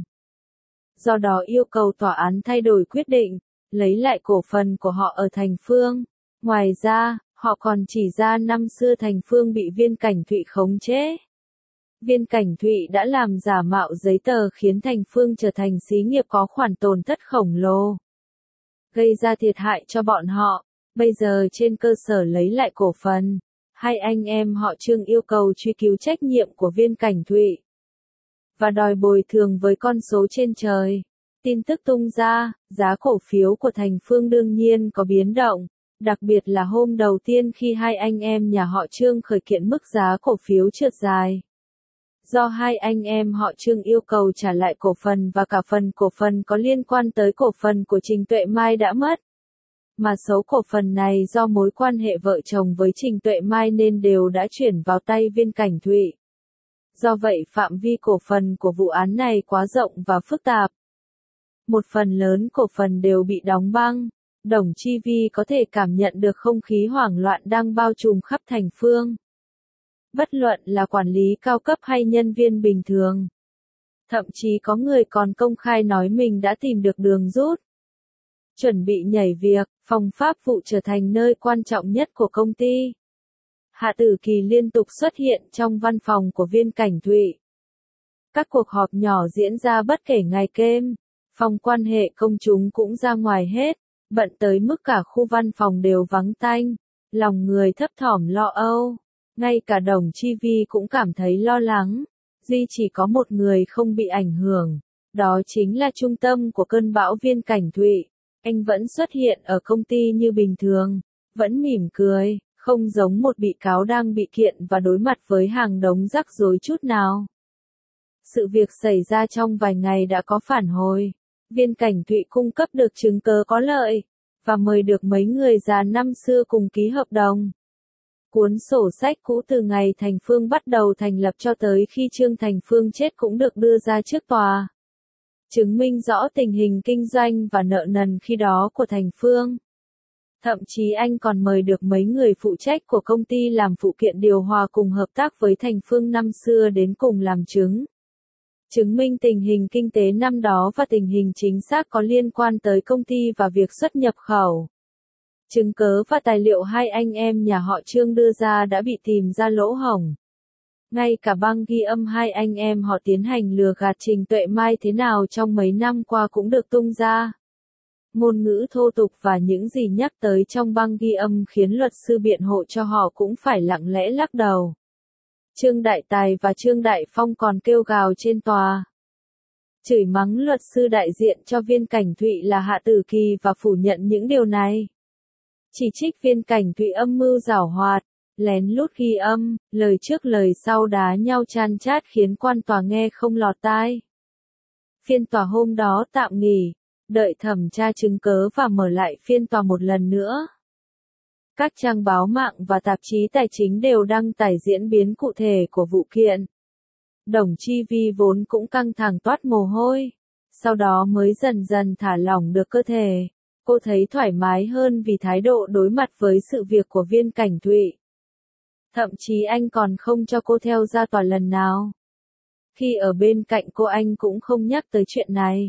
Do đó yêu cầu tòa án thay đổi quyết định, lấy lại cổ phần của họ ở Thành Phương. Ngoài ra, họ còn chỉ ra năm xưa Thành Phương bị Viên Cảnh Thụy khống chế. Viên Cảnh Thụy đã làm giả mạo giấy tờ khiến Thành Phương trở thành xí nghiệp có khoản tổn thất khổng lồ, gây ra thiệt hại cho bọn họ. Bây giờ trên cơ sở lấy lại cổ phần, hai anh em họ Trương yêu cầu truy cứu trách nhiệm của Viên Cảnh Thụy và đòi bồi thường với con số trên trời. Tin tức tung ra, giá cổ phiếu của Thành Phương đương nhiên có biến động, đặc biệt là hôm đầu tiên khi hai anh em nhà họ Trương khởi kiện mức giá cổ phiếu trượt dài. Do hai anh em họ Trương yêu cầu trả lại cổ phần và cả phần cổ phần có liên quan tới cổ phần của Trình Tuệ Mai đã mất. Mà số cổ phần này do mối quan hệ vợ chồng với Trình Tuệ Mai nên đều đã chuyển vào tay Viên Cảnh Thụy. Do vậy phạm vi cổ phần của vụ án này quá rộng và phức tạp. Một phần lớn cổ phần đều bị đóng băng. Đồng Chi Vi có thể cảm nhận được không khí hoảng loạn đang bao trùm khắp Thành Phương. Bất luận là quản lý cao cấp hay nhân viên bình thường. Thậm chí có người còn công khai nói mình đã tìm được đường rút. Chuẩn bị nhảy việc, phòng pháp vụ trở thành nơi quan trọng nhất của công ty. Hạ Tử Kỳ liên tục xuất hiện trong văn phòng của Viên Cảnh Thụy. Các cuộc họp nhỏ diễn ra bất kể ngày đêm. Phòng quan hệ công chúng cũng ra ngoài hết, bận tới mức cả khu văn phòng đều vắng tanh, lòng người thấp thỏm lo âu. Ngay cả Đồng Chi Vi cũng cảm thấy lo lắng, duy chỉ có một người không bị ảnh hưởng, đó chính là trung tâm của cơn bão Viên Cảnh Thụy. Anh vẫn xuất hiện ở công ty như bình thường, vẫn mỉm cười, không giống một bị cáo đang bị kiện và đối mặt với hàng đống rắc rối chút nào. Sự việc xảy ra trong vài ngày đã có phản hồi. Viên Cảnh Thụy cung cấp được chứng cớ có lợi, và mời được mấy người già năm xưa cùng ký hợp đồng. Cuốn sổ sách cũ từ ngày Thành Phương bắt đầu thành lập cho tới khi Trương Thành Phương chết cũng được đưa ra trước tòa. Chứng minh rõ tình hình kinh doanh và nợ nần khi đó của Thành Phương. Thậm chí anh còn mời được mấy người phụ trách của công ty làm phụ kiện điều hòa cùng hợp tác với Thành Phương năm xưa đến cùng làm chứng. Chứng minh tình hình kinh tế năm đó và tình hình chính xác có liên quan tới công ty và việc xuất nhập khẩu. Chứng cớ và tài liệu hai anh em nhà họ Trương đưa ra đã bị tìm ra lỗ hổng. Ngay cả băng ghi âm hai anh em họ tiến hành lừa gạt Trình Tuệ Mai thế nào trong mấy năm qua cũng được tung ra. Ngôn ngữ thô tục và những gì nhắc tới trong băng ghi âm khiến luật sư biện hộ cho họ cũng phải lặng lẽ lắc đầu. Trương Đại Tài và Trương Đại Phong còn kêu gào trên tòa. Chửi mắng luật sư đại diện cho Viên Cảnh Thụy là Hạ Tử Kỳ và phủ nhận những điều này. Chỉ trích Viên Cảnh Thụy âm mưu giảo hoạt, lén lút ghi âm, lời trước lời sau đá nhau chan chát khiến quan tòa nghe không lọt tai. Phiên tòa hôm đó tạm nghỉ, đợi thẩm tra chứng cớ và mở lại phiên tòa một lần nữa. Các trang báo mạng và tạp chí tài chính đều đăng tải diễn biến cụ thể của vụ kiện. Đồng Chi Vi vốn cũng căng thẳng toát mồ hôi, sau đó mới dần dần thả lỏng được cơ thể. Cô thấy thoải mái hơn vì thái độ đối mặt với sự việc của Viên Cảnh Thụy. Thậm chí anh còn không cho cô theo ra tòa lần nào. Khi ở bên cạnh cô anh cũng không nhắc tới chuyện này.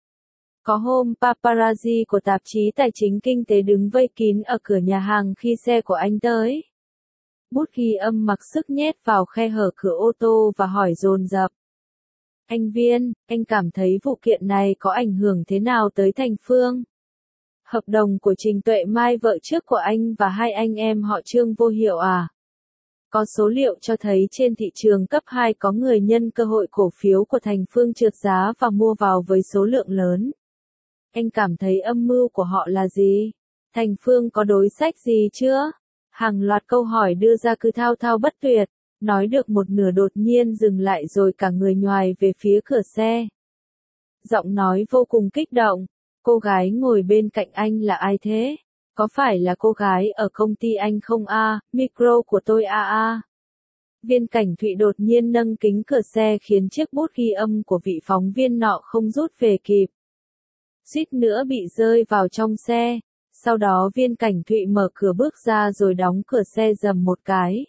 Có hôm paparazzi của tạp chí tài chính kinh tế đứng vây kín ở cửa nhà hàng khi xe của anh tới. Bút ghi âm mặc sức nhét vào khe hở cửa ô tô và hỏi dồn dập. Anh Viên, anh cảm thấy vụ kiện này có ảnh hưởng thế nào tới Thành Phương? Hợp đồng của Trình Tuệ Mai vợ trước của anh và hai anh em họ Trương vô hiệu à? Có số liệu cho thấy trên thị trường cấp hai có người nhân cơ hội cổ phiếu của Thành Phương trượt giá và mua vào với số lượng lớn. Anh cảm thấy âm mưu của họ là gì? Thành Phương có đối sách gì chưa? Hàng loạt câu hỏi đưa ra cứ thao thao bất tuyệt, nói được một nửa đột nhiên dừng lại rồi cả người nhoài về phía cửa xe. Giọng nói vô cùng kích động. Cô gái ngồi bên cạnh anh là ai thế? Có phải là cô gái ở công ty anh không a? À, micro của tôi a à a. À. Viên Cảnh Thụy đột nhiên nâng kính cửa xe khiến chiếc bút ghi âm của vị phóng viên nọ không rút về kịp. Suýt nữa bị rơi vào trong xe. Sau đó Viên Cảnh Thụy mở cửa bước ra rồi đóng cửa xe dầm một cái.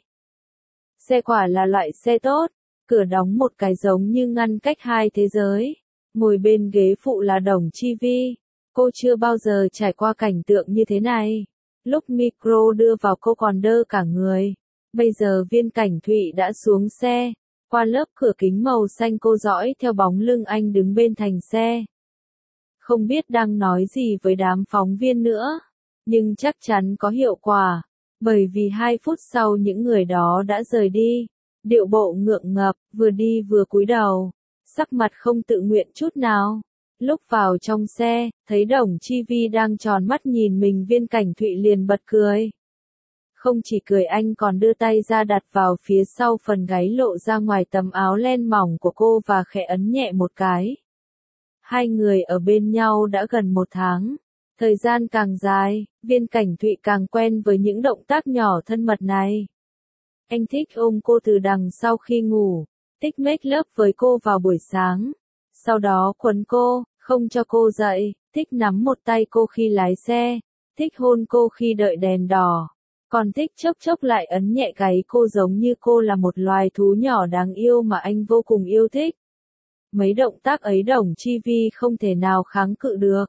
Xe quả là loại xe tốt, cửa đóng một cái giống như ngăn cách hai thế giới. Ngồi bên ghế phụ là Đồng Chi Vi. Cô chưa bao giờ trải qua cảnh tượng như thế này. Lúc micro đưa vào cô còn đơ cả người. Bây giờ Viên Cảnh Thụy đã xuống xe. Qua lớp cửa kính màu xanh cô dõi theo bóng lưng anh đứng bên thành xe. Không biết đang nói gì với đám phóng viên nữa, nhưng chắc chắn có hiệu quả, bởi vì hai phút sau những người đó đã rời đi, điệu bộ ngượng ngập, vừa đi vừa cúi đầu, sắc mặt không tự nguyện chút nào. Lúc vào trong xe, thấy Đồng Chi Vi đang tròn mắt nhìn mình, Viên Cảnh Thụy liền bật cười. Không chỉ cười, anh còn đưa tay ra đặt vào phía sau phần gáy lộ ra ngoài tấm áo len mỏng của cô và khẽ ấn nhẹ một cái. Hai người ở bên nhau đã gần một tháng. Thời gian càng dài, Viên Cảnh Thụy càng quen với những động tác nhỏ thân mật này. Anh thích ôm cô từ đằng sau khi ngủ, thích make love với cô vào buổi sáng, sau đó quấn cô, không cho cô dậy, thích nắm một tay cô khi lái xe, thích hôn cô khi đợi đèn đỏ, còn thích chốc chốc lại ấn nhẹ gáy cô giống như cô là một loài thú nhỏ đáng yêu mà anh vô cùng yêu thích. Mấy động tác ấy Đồng Chi Vi không thể nào kháng cự được.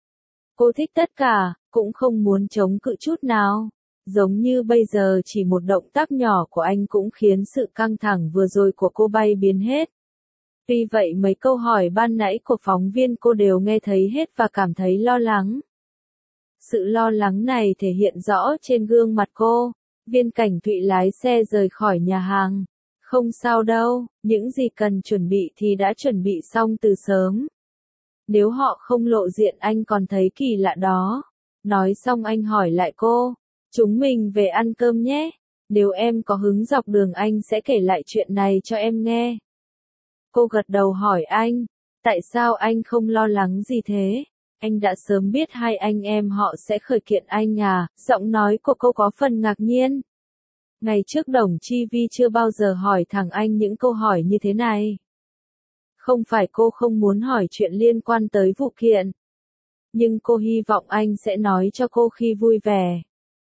Cô thích tất cả, cũng không muốn chống cự chút nào. Giống như bây giờ chỉ một động tác nhỏ của anh cũng khiến sự căng thẳng vừa rồi của cô bay biến hết. Vì vậy mấy câu hỏi ban nãy của phóng viên cô đều nghe thấy hết và cảm thấy lo lắng. Sự lo lắng này thể hiện rõ trên gương mặt cô. Viên Cảnh Thụy lái xe rời khỏi nhà hàng. Không sao đâu, những gì cần chuẩn bị thì đã chuẩn bị xong từ sớm. Nếu họ không lộ diện anh còn thấy kỳ lạ đó. Nói xong anh hỏi lại cô, chúng mình về ăn cơm nhé. Nếu em có hứng dọc đường anh sẽ kể lại chuyện này cho em nghe. Cô gật đầu hỏi anh, tại sao anh không lo lắng gì thế? Anh đã sớm biết hai anh em họ sẽ khởi kiện anh à? Giọng nói của cô có phần ngạc nhiên. Ngày trước Đồng Chi Vi chưa bao giờ hỏi thẳng anh những câu hỏi như thế này. Không phải cô không muốn hỏi chuyện liên quan tới vụ kiện, nhưng cô hy vọng anh sẽ nói cho cô khi vui vẻ.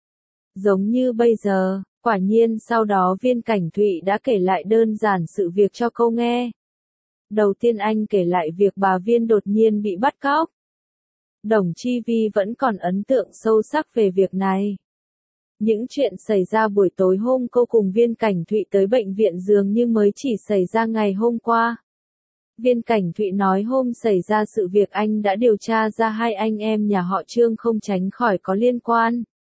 Giống như bây giờ, quả nhiên sau đó Viên Cảnh Thụy đã kể lại đơn giản sự việc cho cô nghe. Đầu tiên anh kể lại việc bà Viên đột nhiên bị bắt cóc. Đồng Chi Vi vẫn còn ấn tượng sâu sắc về việc này. Những chuyện xảy ra buổi tối hôm cô cùng Viên Cảnh Thụy tới bệnh viện dường như mới chỉ xảy ra ngày hôm qua. Viên Cảnh Thụy nói hôm xảy ra sự việc anh đã điều tra ra hai anh em nhà họ Trương không tránh khỏi có liên quan.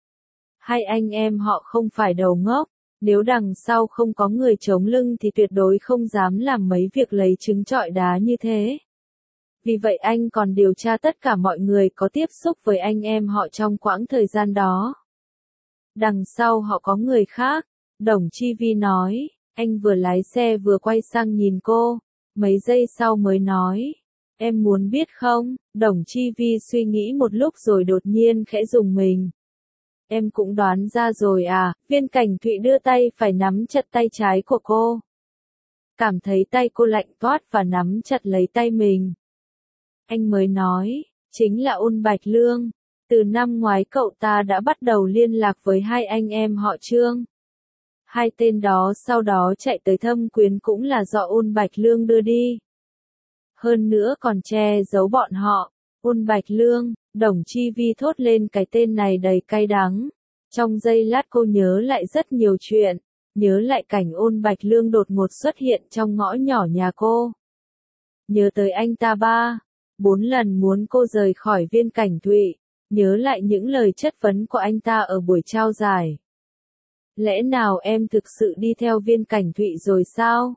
Hai anh em họ không phải đầu ngốc, nếu đằng sau không có người chống lưng thì tuyệt đối không dám làm mấy việc lấy trứng trọi đá như thế. Vì vậy anh còn điều tra tất cả mọi người có tiếp xúc với anh em họ trong quãng thời gian đó. Đằng sau họ có người khác, Đồng Chi Vi nói, anh vừa lái xe vừa quay sang nhìn cô, mấy giây sau mới nói, em muốn biết không? Đồng Chi Vi suy nghĩ một lúc rồi đột nhiên khẽ rùng mình. Em cũng đoán ra rồi à? Viên Cảnh Thụy đưa tay phải nắm chặt tay trái của cô. Cảm thấy tay cô lạnh toát và nắm chặt lấy tay mình. Anh mới nói, chính là Ôn Bạch Lương. Từ năm ngoái cậu ta đã bắt đầu liên lạc với hai anh em họ Trương. Hai tên đó sau đó chạy tới Thâm Quyến cũng là do Ôn Bạch Lương đưa đi. Hơn nữa còn che giấu bọn họ. Ôn Bạch Lương, Đồng Chi Vi thốt lên cái tên này đầy cay đắng. Trong giây lát cô nhớ lại rất nhiều chuyện, nhớ lại cảnh Ôn Bạch Lương đột ngột xuất hiện trong ngõ nhỏ nhà cô. Nhớ tới anh ta ba, bốn lần muốn cô rời khỏi Viên Cảnh Thụy, nhớ lại những lời chất vấn của anh ta ở buổi trao giải. Lẽ nào em thực sự đi theo Viên Cảnh Thụy rồi sao?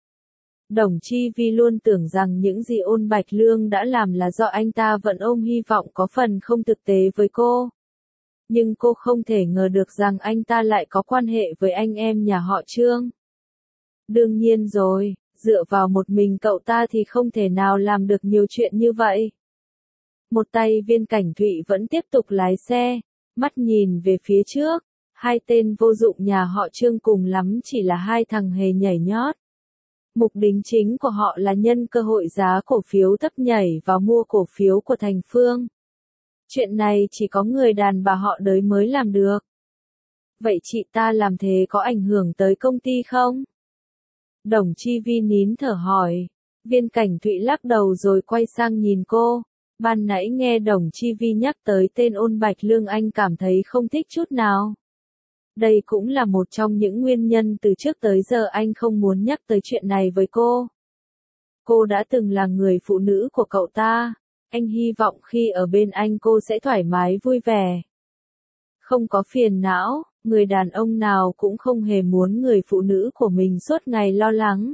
Đồng Chi Vi luôn tưởng rằng những gì Ôn Bạch Lương đã làm là do anh ta vẫn ôm hy vọng có phần không thực tế với cô. Nhưng cô không thể ngờ được rằng anh ta lại có quan hệ với anh em nhà họ Trương. Đương nhiên rồi, dựa vào một mình cậu ta thì không thể nào làm được nhiều chuyện như vậy. Một tay Viên Cảnh Thụy vẫn tiếp tục lái xe, mắt nhìn về phía trước, hai tên vô dụng nhà họ Trương cùng lắm chỉ là hai thằng hề nhảy nhót. Mục đích chính của họ là nhân cơ hội giá cổ phiếu thấp nhảy vào mua cổ phiếu của Thành Phương. Chuyện này chỉ có người đàn bà họ Đới mới làm được. Vậy chị ta làm thế có ảnh hưởng tới công ty không? Đồng Chi Vi nín thở hỏi. Viên Cảnh Thụy lắc đầu rồi quay sang nhìn cô. Ban nãy nghe Đồng Chi Vi nhắc tới tên Ôn Bạch Lương anh cảm thấy không thích chút nào. Đây cũng là một trong những nguyên nhân từ trước tới giờ anh không muốn nhắc tới chuyện này với cô. Cô đã từng là người phụ nữ của cậu ta. Anh hy vọng khi ở bên anh cô sẽ thoải mái vui vẻ. Không có phiền não, người đàn ông nào cũng không hề muốn người phụ nữ của mình suốt ngày lo lắng.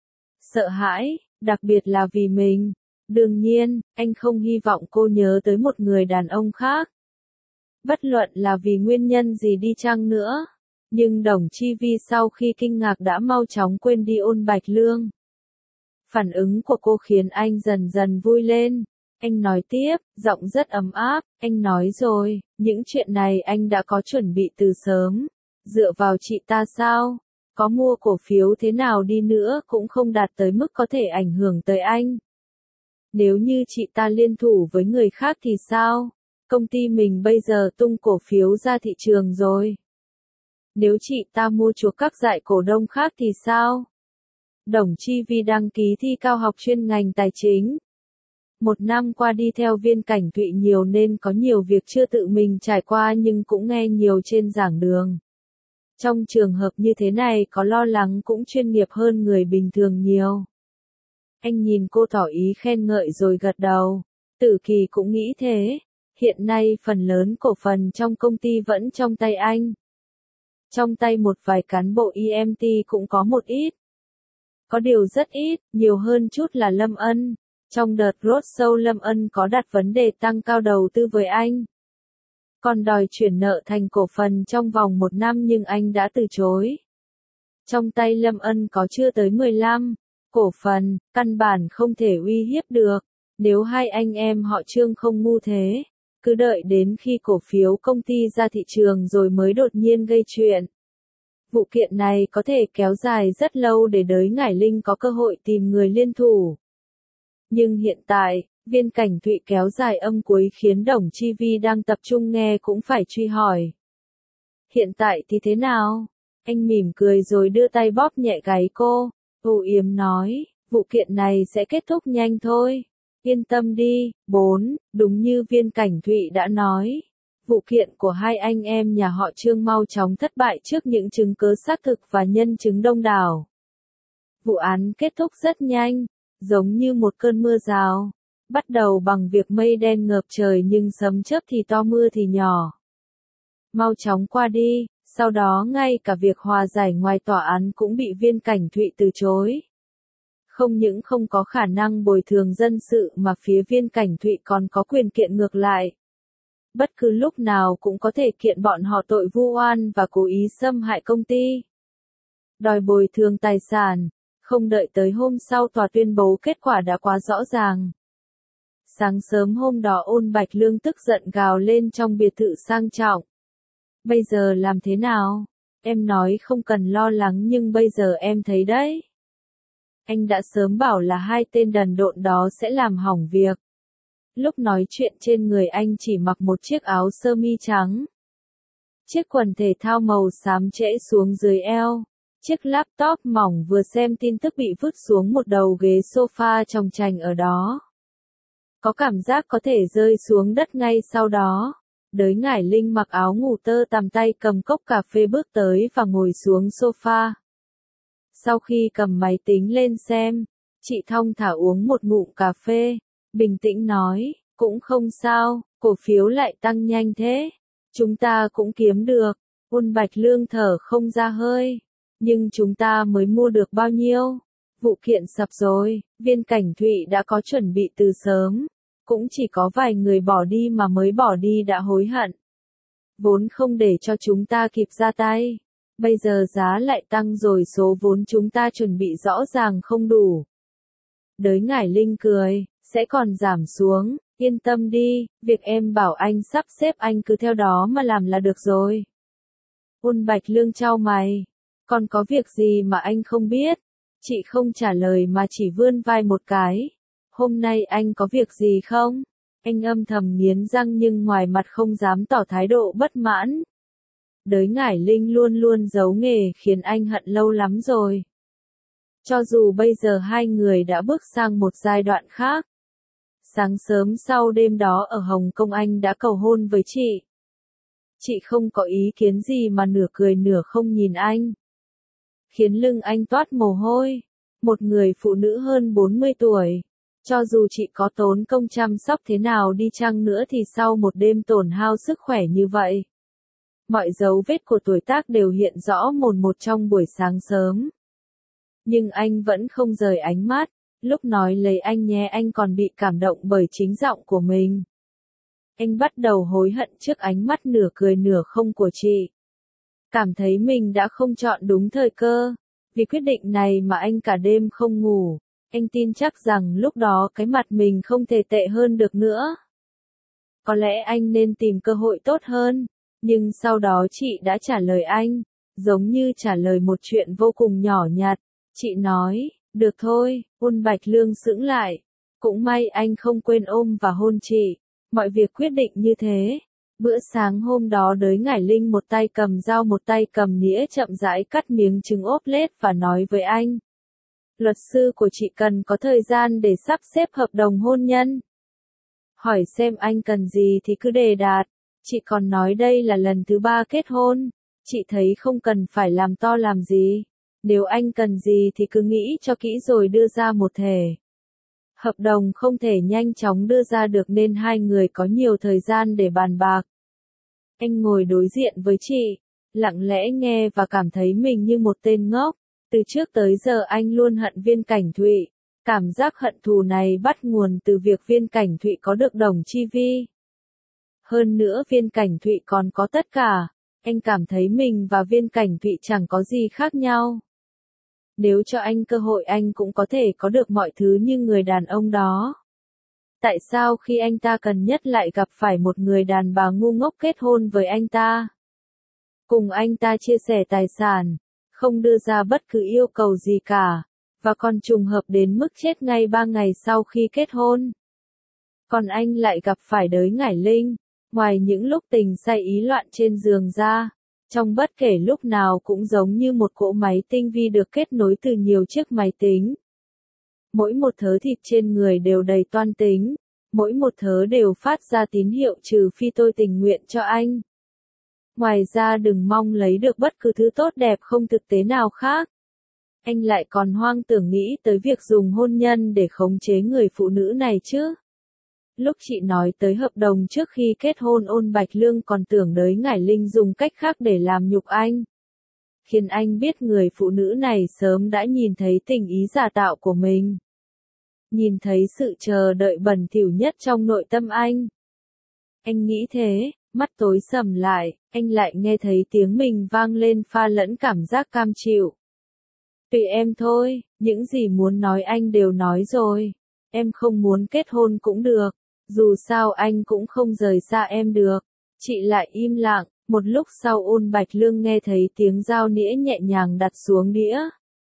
Sợ hãi, đặc biệt là vì mình. Đương nhiên, anh không hy vọng cô nhớ tới một người đàn ông khác. Bất luận là vì nguyên nhân gì đi chăng nữa. Nhưng Đồng Chi Vi sau khi kinh ngạc đã mau chóng quên đi Ôn Bạch Lương. Phản ứng của cô khiến anh dần dần vui lên. Anh nói tiếp, giọng rất ấm áp, anh nói rồi, những chuyện này anh đã có chuẩn bị từ sớm. Dựa vào chị ta sao? Có mua cổ phiếu thế nào đi nữa cũng không đạt tới mức có thể ảnh hưởng tới anh. Nếu như chị ta liên thủ với người khác thì sao? Công ty mình bây giờ tung cổ phiếu ra thị trường rồi. Nếu chị ta mua chuộc các dại cổ đông khác thì sao? Đồng Chi Vi đăng ký thi cao học chuyên ngành tài chính. Một năm qua đi theo Viên Cảnh Thụy nhiều nên có nhiều việc chưa tự mình trải qua nhưng cũng nghe nhiều trên giảng đường. Trong trường hợp như thế này có lo lắng cũng chuyên nghiệp hơn người bình thường nhiều. Anh nhìn cô tỏ ý khen ngợi rồi gật đầu. Tử Kỳ cũng nghĩ thế. Hiện nay phần lớn cổ phần trong công ty vẫn trong tay anh. Trong tay một vài cán bộ e em tê cũng có một ít. Có điều rất ít, nhiều hơn chút là Lâm Ân. Trong đợt roadshow Lâm Ân có đặt vấn đề tăng cao đầu tư với anh. Còn đòi chuyển nợ thành cổ phần trong vòng một năm nhưng anh đã từ chối. Trong tay Lâm Ân có chưa tới mười lăm cổ phần, căn bản không thể uy hiếp được. Nếu hai anh em họ Trương không ngu thế, cứ đợi đến khi cổ phiếu công ty ra thị trường rồi mới đột nhiên gây chuyện. Vụ kiện này có thể kéo dài rất lâu để đới Ngải Linh có cơ hội tìm người liên thủ. Nhưng hiện tại, Viên Cảnh Thụy kéo dài âm cuối khiến Đồng Chi Vi đang tập trung nghe cũng phải truy hỏi. Hiện tại thì thế nào? Anh mỉm cười rồi đưa tay bóp nhẹ gáy cô. Âu Yếm nói, vụ kiện này sẽ kết thúc nhanh thôi. Yên tâm đi. Bốn, đúng như Viên Cảnh Thụy đã nói. Vụ kiện của hai anh em nhà họ Trương mau chóng thất bại trước những chứng cứ xác thực và nhân chứng đông đảo. Vụ án kết thúc rất nhanh, giống như một cơn mưa rào. Bắt đầu bằng việc mây đen ngập trời nhưng sấm chớp thì to mưa thì nhỏ. Mau chóng qua đi, sau đó ngay cả việc hòa giải ngoài tòa án cũng bị Viên Cảnh Thụy từ chối. Không những không có khả năng bồi thường dân sự mà phía Viên Cảnh Thụy còn có quyền kiện ngược lại. Bất cứ lúc nào cũng có thể kiện bọn họ tội vu oan và cố ý xâm hại công ty. Đòi bồi thường tài sản, không đợi tới hôm sau tòa tuyên bố kết quả đã quá rõ ràng. Sáng sớm hôm đó Ôn Bạch Lương tức giận gào lên trong biệt thự sang trọng. Bây giờ làm thế nào? Em nói không cần lo lắng nhưng bây giờ em thấy đấy. Anh đã sớm bảo là hai tên đần độn đó sẽ làm hỏng việc. Lúc nói chuyện trên người anh chỉ mặc một chiếc áo sơ mi trắng. Chiếc quần thể thao màu xám trễ xuống dưới eo. Chiếc laptop mỏng vừa xem tin tức bị vứt xuống một đầu ghế sofa chồng chành ở đó. Có cảm giác có thể rơi xuống đất ngay sau đó. Đới Ngải Linh mặc áo ngủ tơ tằm tay cầm cốc cà phê bước tới và ngồi xuống sofa. Sau khi cầm máy tính lên xem, chị thong thả uống một ngụm cà phê, bình tĩnh nói, cũng không sao, cổ phiếu lại tăng nhanh thế. Chúng ta cũng kiếm được. Ôn Bạch Lương thở không ra hơi. Nhưng chúng ta mới mua được bao nhiêu? Vụ kiện sập rồi, Viên Cảnh Thụy đã có chuẩn bị từ sớm. Cũng chỉ có vài người bỏ đi mà mới bỏ đi đã hối hận. Vốn không để cho chúng ta kịp ra tay. Bây giờ giá lại tăng rồi số vốn chúng ta chuẩn bị rõ ràng không đủ. Đới Ngải Linh cười, sẽ còn giảm xuống, yên tâm đi, việc em bảo anh sắp xếp anh cứ theo đó mà làm là được rồi. Ôn Bạch Lương chau mày, còn có việc gì mà anh không biết? Chị không trả lời mà chỉ vươn vai một cái. Hôm nay anh có việc gì không? Anh âm thầm nghiến răng nhưng ngoài mặt không dám tỏ thái độ bất mãn. Đới Ngải Linh luôn luôn giấu nghề khiến anh hận lâu lắm rồi. Cho dù bây giờ hai người đã bước sang một giai đoạn khác. Sáng sớm sau đêm đó ở Hồng Kông anh đã cầu hôn với chị. Chị không có ý kiến gì mà nửa cười nửa không nhìn anh. Khiến lưng anh toát mồ hôi. Một người phụ nữ hơn bốn mươi tuổi. Cho dù chị có tốn công chăm sóc thế nào đi chăng nữa thì sau một đêm tổn hao sức khỏe như vậy, mọi dấu vết của tuổi tác đều hiện rõ mồn một trong buổi sáng sớm. Nhưng anh vẫn không rời ánh mắt. Lúc nói lấy anh nhé, anh còn bị cảm động bởi chính giọng của mình. Anh bắt đầu hối hận trước ánh mắt nửa cười nửa không của chị. Cảm thấy mình đã không chọn đúng thời cơ. Vì quyết định này mà anh cả đêm không ngủ. Anh tin chắc rằng lúc đó cái mặt mình không thể tệ hơn được nữa. Có lẽ anh nên tìm cơ hội tốt hơn. Nhưng sau đó chị đã trả lời anh. Giống như trả lời một chuyện vô cùng nhỏ nhặt. Chị nói, được thôi. Ôn Bạch Lương sững lại. Cũng may anh không quên ôm và hôn chị. Mọi việc quyết định như thế. Bữa sáng hôm đó đới Ngải Linh một tay cầm dao một tay cầm nĩa chậm rãi cắt miếng trứng ốp lết và nói với anh. Luật sư của chị cần có thời gian để sắp xếp hợp đồng hôn nhân. Hỏi xem anh cần gì thì cứ đề đạt. Chị còn nói đây là lần thứ ba kết hôn. Chị thấy không cần phải làm to làm gì. Nếu anh cần gì thì cứ nghĩ cho kỹ rồi đưa ra một thể. Hợp đồng không thể nhanh chóng đưa ra được nên hai người có nhiều thời gian để bàn bạc. Anh ngồi đối diện với chị, lặng lẽ nghe và cảm thấy mình như một tên ngốc. Từ trước tới giờ anh luôn hận Viên Cảnh Thụy. Cảm giác hận thù này bắt nguồn từ việc Viên Cảnh Thụy có được Đồng Chi Vi. Hơn nữa Viên Cảnh Thụy còn có tất cả. Anh cảm thấy mình và Viên Cảnh Thụy chẳng có gì khác nhau. Nếu cho anh cơ hội anh cũng có thể có được mọi thứ như người đàn ông đó. Tại sao khi anh ta cần nhất lại gặp phải một người đàn bà ngu ngốc kết hôn với anh ta? Cùng anh ta chia sẻ tài sản, không đưa ra bất cứ yêu cầu gì cả, và còn trùng hợp đến mức chết ngay ba ngày sau khi kết hôn. Còn anh lại gặp phải đới Ngải Linh, ngoài những lúc tình say ý loạn trên giường ra. Trong bất kể lúc nào cũng giống như một cỗ máy tinh vi được kết nối từ nhiều chiếc máy tính. Mỗi một thớ thịt trên người đều đầy toan tính, mỗi một thớ đều phát ra tín hiệu trừ phi tôi tình nguyện cho anh. Ngoài ra đừng mong lấy được bất cứ thứ tốt đẹp không thực tế nào khác. Anh lại còn hoang tưởng nghĩ tới việc dùng hôn nhân để khống chế người phụ nữ này chứ. Lúc chị nói tới hợp đồng trước khi kết hôn, Ôn Bạch Lương còn tưởng đới Ngải Linh dùng cách khác để làm nhục anh. Khiến anh biết người phụ nữ này sớm đã nhìn thấy tình ý giả tạo của mình. Nhìn thấy sự chờ đợi bẩn thỉu nhất trong nội tâm anh. Anh nghĩ thế, mắt tối sầm lại, anh lại nghe thấy tiếng mình vang lên pha lẫn cảm giác cam chịu. Tùy em thôi, những gì muốn nói anh đều nói rồi. Em không muốn kết hôn cũng được. Dù sao anh cũng không rời xa em được. Chị lại im lặng, một lúc sau Ôn Bạch Lương nghe thấy tiếng dao nĩa nhẹ nhàng đặt xuống đĩa.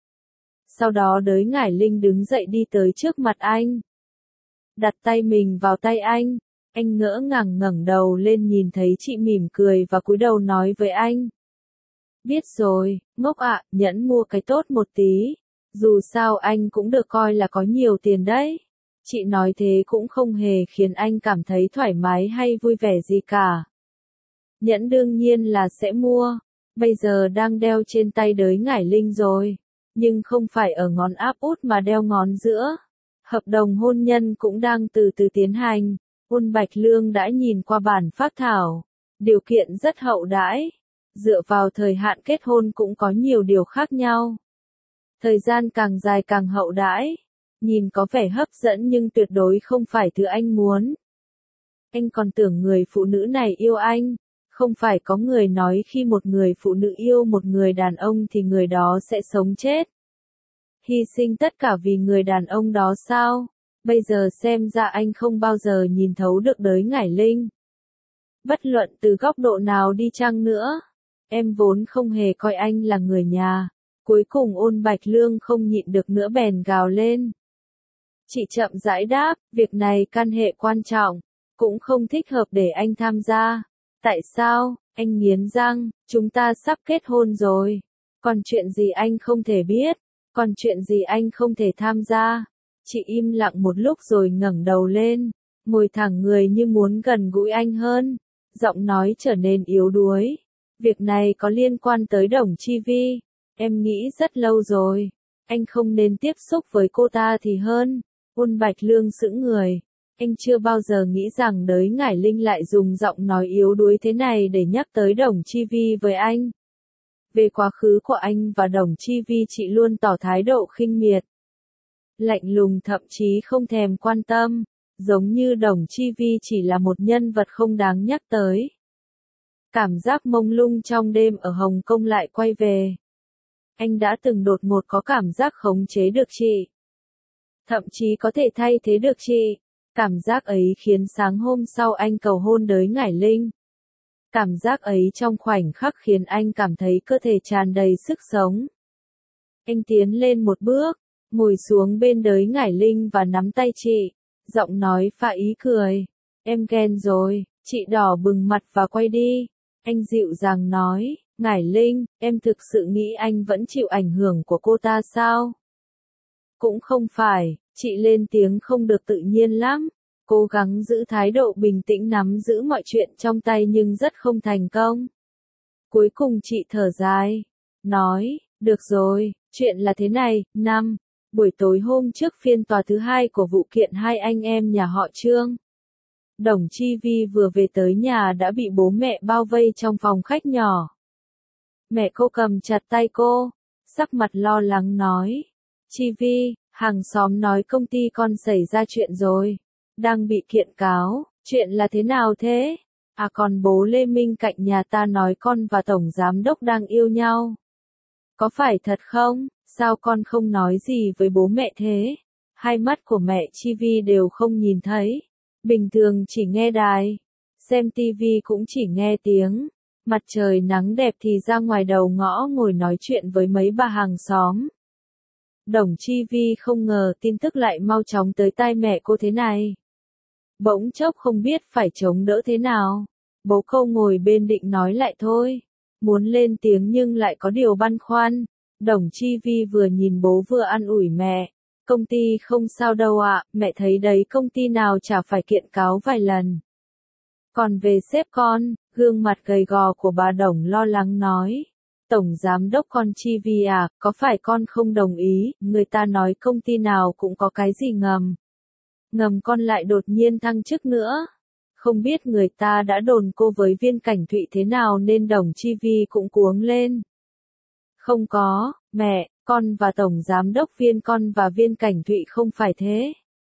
Sau đó đới Ngải Linh đứng dậy đi tới trước mặt anh. Đặt tay mình vào tay anh. Anh ngỡ ngàng ngẩng đầu lên nhìn thấy chị mỉm cười và cúi đầu nói với anh. Biết rồi, ngốc ạ, nhẫn mua cái tốt một tí. Dù sao anh cũng được coi là có nhiều tiền đấy. Chị nói thế cũng không hề khiến anh cảm thấy thoải mái hay vui vẻ gì cả. Nhẫn đương nhiên là sẽ mua. Bây giờ đang đeo trên tay đới Ngải Linh rồi. Nhưng không phải ở ngón áp út mà đeo ngón giữa. Hợp đồng hôn nhân cũng đang từ từ tiến hành. Ôn Bạch Lương đã nhìn qua bản phác thảo. Điều kiện rất hậu đãi. Dựa vào thời hạn kết hôn cũng có nhiều điều khác nhau. Thời gian càng dài càng hậu đãi. Nhìn có vẻ hấp dẫn nhưng tuyệt đối không phải thứ anh muốn. Anh còn tưởng người phụ nữ này yêu anh. Không phải có người nói khi một người phụ nữ yêu một người đàn ông thì người đó sẽ sống chết. Hy sinh tất cả vì người đàn ông đó sao? Bây giờ xem ra anh không bao giờ nhìn thấu được đới Ngải Linh. Bất luận từ góc độ nào đi chăng nữa. Em vốn không hề coi anh là người nhà. Cuối cùng Ôn Bạch Lương không nhịn được nữa bèn gào lên. Chị chậm rãi đáp, việc này can hệ quan trọng, cũng không thích hợp để anh tham gia. Tại sao? Anh nghiến răng, chúng ta sắp kết hôn rồi. Còn chuyện gì anh không thể biết? Còn chuyện gì anh không thể tham gia? Chị im lặng một lúc rồi ngẩng đầu lên, ngồi thẳng người như muốn gần gũi anh hơn. Giọng nói trở nên yếu đuối. Việc này có liên quan tới Đồng Chi Vi. Em nghĩ rất lâu rồi. Anh không nên tiếp xúc với cô ta thì hơn. Uôn Bạch Lương sững người. Anh chưa bao giờ nghĩ rằng Đới Ngải Linh lại dùng giọng nói yếu đuối thế này để nhắc tới Đồng Chi Vi với anh. Về quá khứ của anh và Đồng Chi Vi, chị luôn tỏ thái độ khinh miệt, lạnh lùng, thậm chí không thèm quan tâm, giống như Đồng Chi Vi chỉ là một nhân vật không đáng nhắc tới. Cảm giác mông lung trong đêm ở Hồng Kông lại quay về. Anh đã từng đột ngột có cảm giác khống chế được chị, thậm chí có thể thay thế được chị. Cảm giác ấy khiến sáng hôm sau anh cầu hôn Đới Ngải Linh. Cảm giác ấy trong khoảnh khắc khiến anh cảm thấy cơ thể tràn đầy sức sống. Anh tiến lên một bước, ngồi xuống bên Đới Ngải Linh và nắm tay chị, giọng nói pha ý cười. Em ghen rồi. Chị đỏ bừng mặt và quay đi. Anh dịu dàng nói, Ngải Linh, em thực sự nghĩ anh vẫn chịu ảnh hưởng của cô ta sao? Cũng không phải. Chị lên tiếng không được tự nhiên lắm, cố gắng giữ thái độ bình tĩnh nắm giữ mọi chuyện trong tay nhưng rất không thành công. Cuối cùng chị thở dài, nói, được rồi, chuyện là thế này. Năm, buổi tối hôm trước phiên tòa thứ hai của vụ kiện hai anh em nhà họ Trương, Đồng Chi Vi vừa về tới nhà đã bị bố mẹ bao vây trong phòng khách nhỏ. Mẹ cô cầm chặt tay cô, sắc mặt lo lắng nói, Chi Vi, hàng xóm nói công ty con xảy ra chuyện rồi, đang bị kiện cáo. Chuyện là thế nào thế? À, còn bố Lê Minh cạnh nhà ta nói con và tổng giám đốc đang yêu nhau. Có phải thật không? Sao con không nói gì với bố mẹ thế? Hai mắt của mẹ Chi Vi đều không nhìn thấy, bình thường chỉ nghe đài, xem tivi cũng chỉ nghe tiếng. Mặt trời nắng đẹp thì ra ngoài đầu ngõ ngồi nói chuyện với mấy bà hàng xóm. Đồng Chi Vi không ngờ tin tức lại mau chóng tới tai mẹ cô thế này. Bỗng chốc không biết phải chống đỡ thế nào. Bố cô ngồi bên định nói lại thôi, muốn lên tiếng nhưng lại có điều băn khoăn. Đồng Chi Vi vừa nhìn bố vừa an ủi mẹ. Công ty không sao đâu ạ, mẹ thấy đấy, công ty nào chả phải kiện cáo vài lần. Còn về sếp con, gương mặt gầy gò của bà Đồng lo lắng nói. Tổng giám đốc con Chi Vi à, có phải con không đồng ý, người ta nói công ty nào cũng có cái gì ngầm. Ngầm con lại đột nhiên thăng chức nữa. Không biết người ta đã đồn cô với Viên Cảnh Thụy thế nào nên Đồng Chi Vi cũng cuống lên. Không có, mẹ, con và Tổng giám đốc Viên con và Viên Cảnh Thụy không phải thế.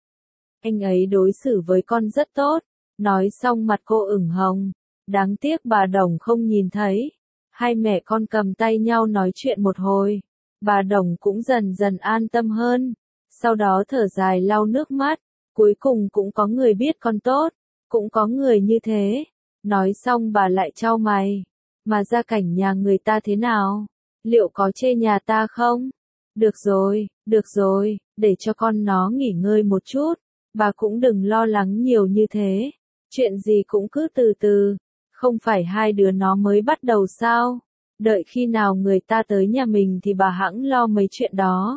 Anh ấy đối xử với con rất tốt. Nói xong mặt cô ửng hồng. Đáng tiếc bà Đồng không nhìn thấy. Hai mẹ con cầm tay nhau nói chuyện một hồi. Bà Đồng cũng dần dần an tâm hơn. Sau đó thở dài lau nước mắt. Cuối cùng cũng có người biết con tốt. Cũng có người như thế. Nói xong bà lại chau mày. Mà gia cảnh nhà người ta thế nào? Liệu có chê nhà ta không? Được rồi, được rồi, để cho con nó nghỉ ngơi một chút. Bà cũng đừng lo lắng nhiều như thế. Chuyện gì cũng cứ từ từ. Không phải hai đứa nó mới bắt đầu sao? Đợi khi nào người ta tới nhà mình thì bà hẵng lo mấy chuyện đó.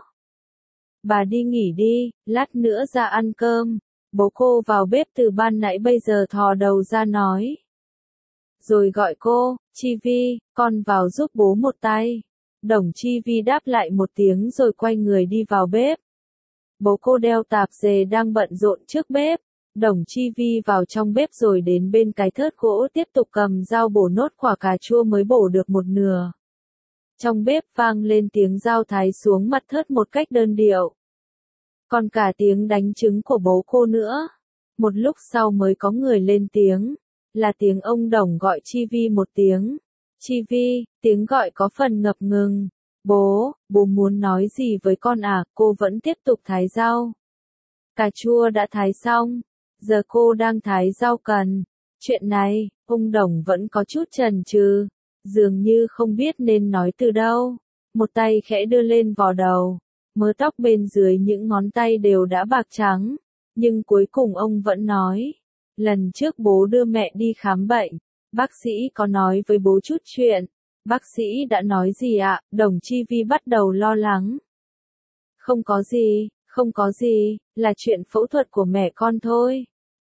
Bà đi nghỉ đi, lát nữa ra ăn cơm. Bố cô vào bếp từ ban nãy bây giờ thò đầu ra nói. Rồi gọi cô, Chi Vi, con vào giúp bố một tay. Đồng Chi Vi đáp lại một tiếng rồi quay người đi vào bếp. Bố cô đeo tạp dề đang bận rộn trước bếp. Đồng Chi Vi vào trong bếp rồi đến bên cái thớt gỗ tiếp tục cầm dao bổ nốt quả cà chua mới bổ được một nửa. Trong bếp vang lên tiếng dao thái xuống mặt thớt một cách đơn điệu. Còn cả tiếng đánh trứng của bố cô nữa. Một lúc sau mới có người lên tiếng. Là tiếng ông Đồng gọi Chi Vi một tiếng. Chi Vi, tiếng gọi có phần ngập ngừng. Bố, bố muốn nói gì với con à? Cô vẫn tiếp tục thái rau. Cà chua đã thái xong. Giờ cô đang thái rau cần. Chuyện này, ông Đồng vẫn có chút chần chừ. Dường như không biết nên nói từ đâu. Một tay khẽ đưa lên vò đầu. Mớ tóc bên dưới những ngón tay đều đã bạc trắng. Nhưng cuối cùng ông vẫn nói. Lần trước bố đưa mẹ đi khám bệnh. Bác sĩ có nói với bố chút chuyện. Bác sĩ đã nói gì ạ? Đồng Chi Vi bắt đầu lo lắng. Không có gì, không có gì, là chuyện phẫu thuật của mẹ con thôi.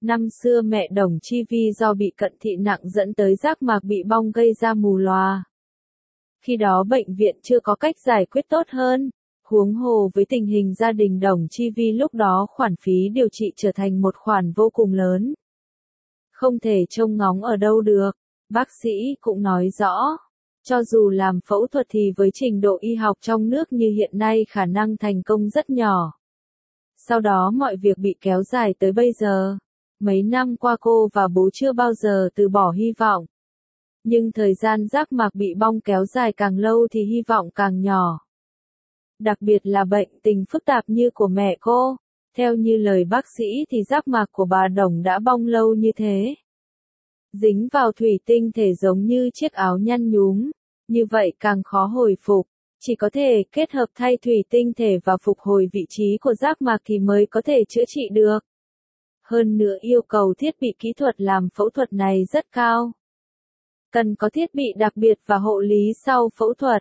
Năm xưa mẹ Đồng Chi Vi do bị cận thị nặng dẫn tới giác mạc bị bong gây ra mù lòa. Khi đó bệnh viện chưa có cách giải quyết tốt hơn, huống hồ với tình hình gia đình Đồng Chi Vi lúc đó khoản phí điều trị trở thành một khoản vô cùng lớn. Không thể trông ngóng ở đâu được, bác sĩ cũng nói rõ, cho dù làm phẫu thuật thì với trình độ y học trong nước như hiện nay khả năng thành công rất nhỏ. Sau đó mọi việc bị kéo dài tới bây giờ. Mấy năm qua cô và bố chưa bao giờ từ bỏ hy vọng. Nhưng thời gian giác mạc bị bong kéo dài càng lâu thì hy vọng càng nhỏ. Đặc biệt là bệnh tình phức tạp như của mẹ cô. Theo như lời bác sĩ thì giác mạc của bà Đồng đã bong lâu như thế. Dính vào thủy tinh thể giống như chiếc áo nhăn nhúm. Như vậy càng khó hồi phục. Chỉ có thể kết hợp thay thủy tinh thể và phục hồi vị trí của giác mạc thì mới có thể chữa trị được. Hơn nữa yêu cầu thiết bị kỹ thuật làm phẫu thuật này rất cao. Cần có thiết bị đặc biệt và hộ lý sau phẫu thuật.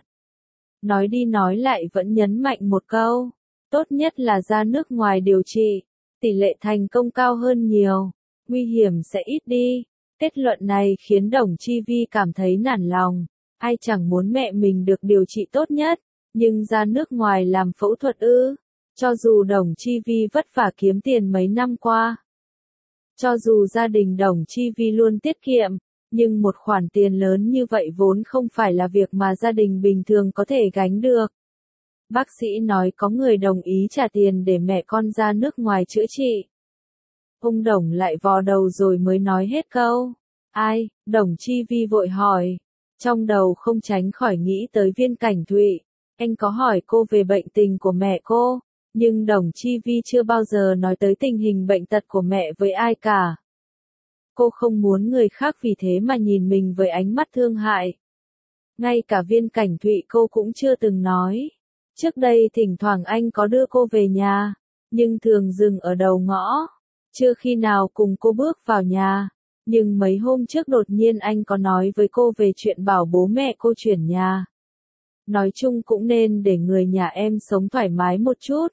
Nói đi nói lại vẫn nhấn mạnh một câu. Tốt nhất là ra nước ngoài điều trị. Tỷ lệ thành công cao hơn nhiều. Nguy hiểm sẽ ít đi. Kết luận này khiến Đồng Chi Vi cảm thấy nản lòng. Ai chẳng muốn mẹ mình được điều trị tốt nhất. Nhưng ra nước ngoài làm phẫu thuật ư. Cho dù Đồng Chi Vi vất vả kiếm tiền mấy năm qua. Cho dù gia đình Đồng Chi Vi luôn tiết kiệm, nhưng một khoản tiền lớn như vậy vốn không phải là việc mà gia đình bình thường có thể gánh được. Bác sĩ nói có người đồng ý trả tiền để mẹ con ra nước ngoài chữa trị. Ông Đồng lại vò đầu rồi mới nói hết câu. Ai? Đồng Chi Vi vội hỏi. Trong đầu không tránh khỏi nghĩ tới Viên Cảnh Thụy. Anh có hỏi cô về bệnh tình của mẹ cô. Nhưng Đồng Chi Vi chưa bao giờ nói tới tình hình bệnh tật của mẹ với ai cả. Cô không muốn người khác vì thế mà nhìn mình với ánh mắt thương hại. Ngay cả Viên Cảnh Thụy cô cũng chưa từng nói. Trước đây thỉnh thoảng anh có đưa cô về nhà, nhưng thường dừng ở đầu ngõ. Chưa khi nào cùng cô bước vào nhà. Nhưng mấy hôm trước đột nhiên anh có nói với cô về chuyện bảo bố mẹ cô chuyển nhà. Nói chung cũng nên để người nhà em sống thoải mái một chút.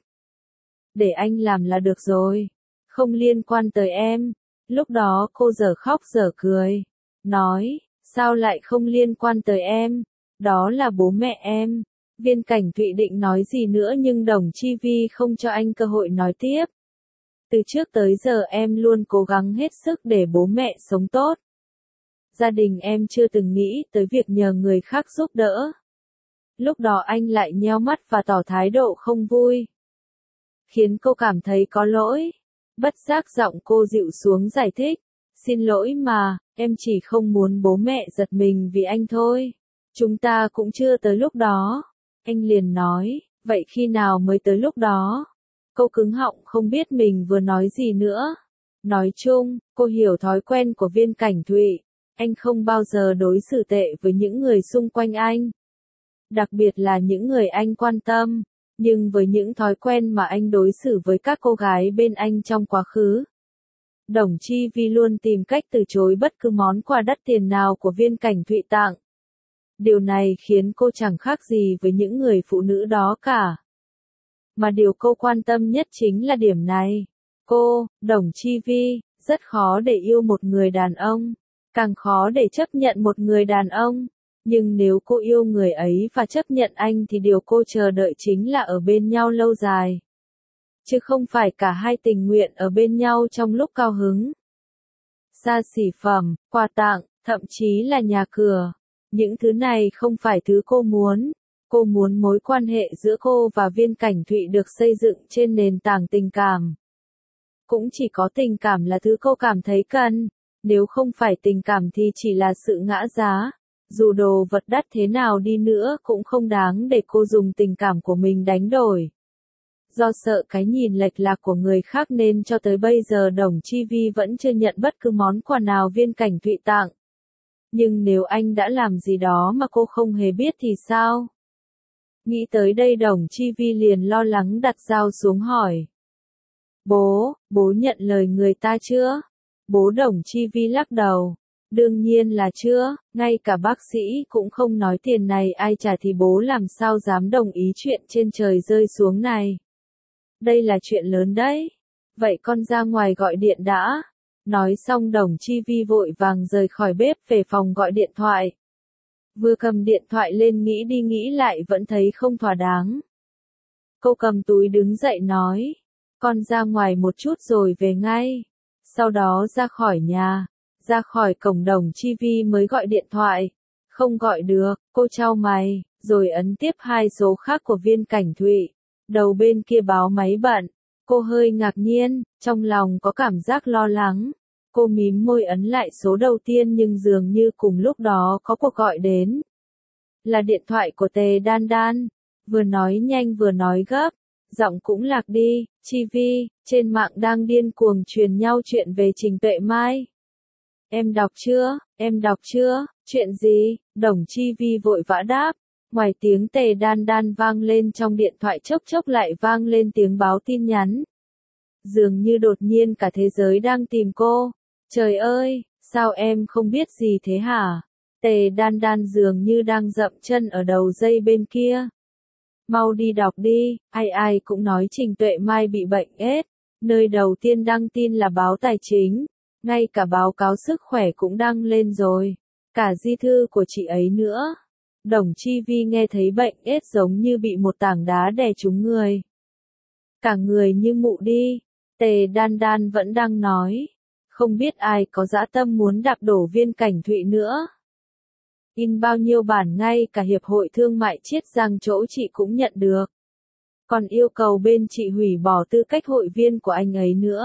Để anh làm là được rồi. Không liên quan tới em. Lúc đó cô dở khóc dở cười. Nói, sao lại không liên quan tới em? Đó là bố mẹ em. Viên Cảnh Thụy định nói gì nữa nhưng Đồng Chi Vi không cho anh cơ hội nói tiếp. Từ trước tới giờ em luôn cố gắng hết sức để bố mẹ sống tốt. Gia đình em chưa từng nghĩ tới việc nhờ người khác giúp đỡ. Lúc đó anh lại nheo mắt và tỏ thái độ không vui. Khiến cô cảm thấy có lỗi. Bất giác giọng cô dịu xuống giải thích. Xin lỗi mà, em chỉ không muốn bố mẹ giật mình vì anh thôi. Chúng ta cũng chưa tới lúc đó. Anh liền nói, vậy khi nào mới tới lúc đó? Cô cứng họng không biết mình vừa nói gì nữa. Nói chung, cô hiểu thói quen của Viên Cảnh Thụy. Anh không bao giờ đối xử tệ với những người xung quanh anh. Đặc biệt là những người anh quan tâm. Nhưng với những thói quen mà anh đối xử với các cô gái bên anh trong quá khứ. Đồng Chi Vi luôn tìm cách từ chối bất cứ món quà đắt tiền nào của Viên Cảnh Thụy tặng. Điều này khiến cô chẳng khác gì với những người phụ nữ đó cả. Mà điều cô quan tâm nhất chính là điểm này. Cô, Đồng Chi Vi, rất khó để yêu một người đàn ông. Càng khó để chấp nhận một người đàn ông. Nhưng nếu cô yêu người ấy và chấp nhận anh thì điều cô chờ đợi chính là ở bên nhau lâu dài. Chứ không phải cả hai tình nguyện ở bên nhau trong lúc cao hứng. Xa xỉ phẩm, quà tặng, thậm chí là nhà cửa. Những thứ này không phải thứ cô muốn. Cô muốn mối quan hệ giữa cô và Viên Cảnh Thụy được xây dựng trên nền tảng tình cảm. Cũng chỉ có tình cảm là thứ cô cảm thấy cần. Nếu không phải tình cảm thì chỉ là sự ngã giá. Dù đồ vật đắt thế nào đi nữa cũng không đáng để cô dùng tình cảm của mình đánh đổi. Do sợ cái nhìn lệch lạc của người khác nên cho tới bây giờ Đồng Chi Vi vẫn chưa nhận bất cứ món quà nào Viên Cảnh Thụy tặng. Nhưng nếu anh đã làm gì đó mà cô không hề biết thì sao? Nghĩ tới đây Đồng Chi Vi liền lo lắng đặt dao xuống hỏi. Bố, bố nhận lời người ta chưa? Bố Đồng Chi Vi lắc đầu. Đương nhiên là chưa, ngay cả bác sĩ cũng không nói tiền này ai trả thì bố làm sao dám đồng ý chuyện trên trời rơi xuống này. Đây là chuyện lớn đấy. Vậy con ra ngoài gọi điện đã. Nói xong Đồng Chi Vi vội vàng rời khỏi bếp về phòng gọi điện thoại. Vừa cầm điện thoại lên nghĩ đi nghĩ lại vẫn thấy không thỏa đáng. Cô cầm túi đứng dậy nói, con ra ngoài một chút rồi về ngay. Sau đó ra khỏi nhà, ra khỏi cổng Đồng Chi Vi mới gọi điện thoại. Không gọi được, cô chau mày, rồi ấn tiếp hai số khác của Viên Cảnh Thụy. Đầu bên kia báo máy bận, cô hơi ngạc nhiên, trong lòng có cảm giác lo lắng. Cô mím môi ấn lại số đầu tiên nhưng dường như cùng lúc đó có cuộc gọi đến. Là điện thoại của Tề Đan Đan, vừa nói nhanh vừa nói gấp, giọng cũng lạc đi, Chi Vi, trên mạng đang điên cuồng truyền nhau chuyện về Trình Tuệ Mai. Em đọc chưa, em đọc chưa, chuyện gì, Đồng Chi Vi vội vã đáp, ngoài tiếng Tề Đan Đan vang lên trong điện thoại chốc chốc lại vang lên tiếng báo tin nhắn. Dường như đột nhiên cả thế giới đang tìm cô, trời ơi, sao em không biết gì thế hả? Tề Đan Đan dường như đang dậm chân ở đầu dây bên kia. Mau đi đọc đi, ai ai cũng nói Trình Tuệ Mai bị bệnh ết. Nơi đầu tiên đăng tin là báo Tài Chính, ngay cả báo cáo sức khỏe cũng đăng lên rồi, cả di thư của chị ấy nữa. Đồng Chi Vi nghe thấy bệnh ết giống như bị một tảng đá đè trúng người. Cả người như mụ đi, Tề Đan Đan vẫn đang nói, không biết ai có dã tâm muốn đạp đổ Viên Cảnh Thụy nữa. In bao nhiêu bản ngay cả Hiệp hội Thương mại Chiết Giang chỗ chị cũng nhận được. Còn yêu cầu bên chị hủy bỏ tư cách hội viên của anh ấy nữa.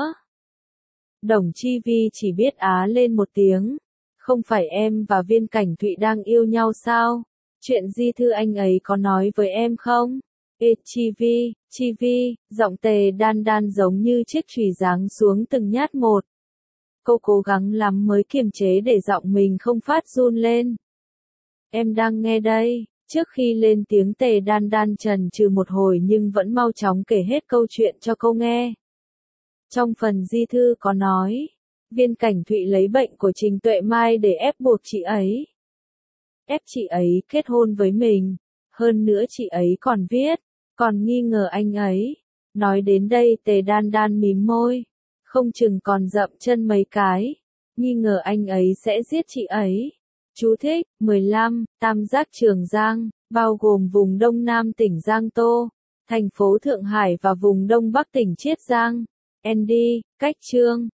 Đồng Chi Vi chỉ biết á lên một tiếng. Không phải em và Viên Cảnh Thụy đang yêu nhau sao? Chuyện di thư anh ấy có nói với em không? Ê Chi Vi, Chi Vi, giọng Tề Đan Đan giống như chiếc chùy giáng xuống từng nhát một. Cô cố gắng lắm mới kiềm chế để giọng mình không phát run lên. Em đang nghe đây. Trước khi lên tiếng Tề Đan Đan chần chừ một hồi nhưng vẫn mau chóng kể hết câu chuyện cho cô nghe. Trong phần di thư có nói, Viên Cảnh Thụy lấy bệnh của Trình Tuệ Mai để ép buộc chị ấy. Ép chị ấy kết hôn với mình. Hơn nữa chị ấy còn viết, còn nghi ngờ anh ấy. Nói đến đây Tề Đan Đan mím môi. Không chừng còn dậm chân mấy cái. Nghi ngờ anh ấy sẽ giết chị ấy. Chú thích, mười lăm, Tam Giác Trường Giang, bao gồm vùng Đông Nam tỉnh Giang Tô, thành phố Thượng Hải và vùng Đông Bắc tỉnh Chiết Giang. Andy, cách chương.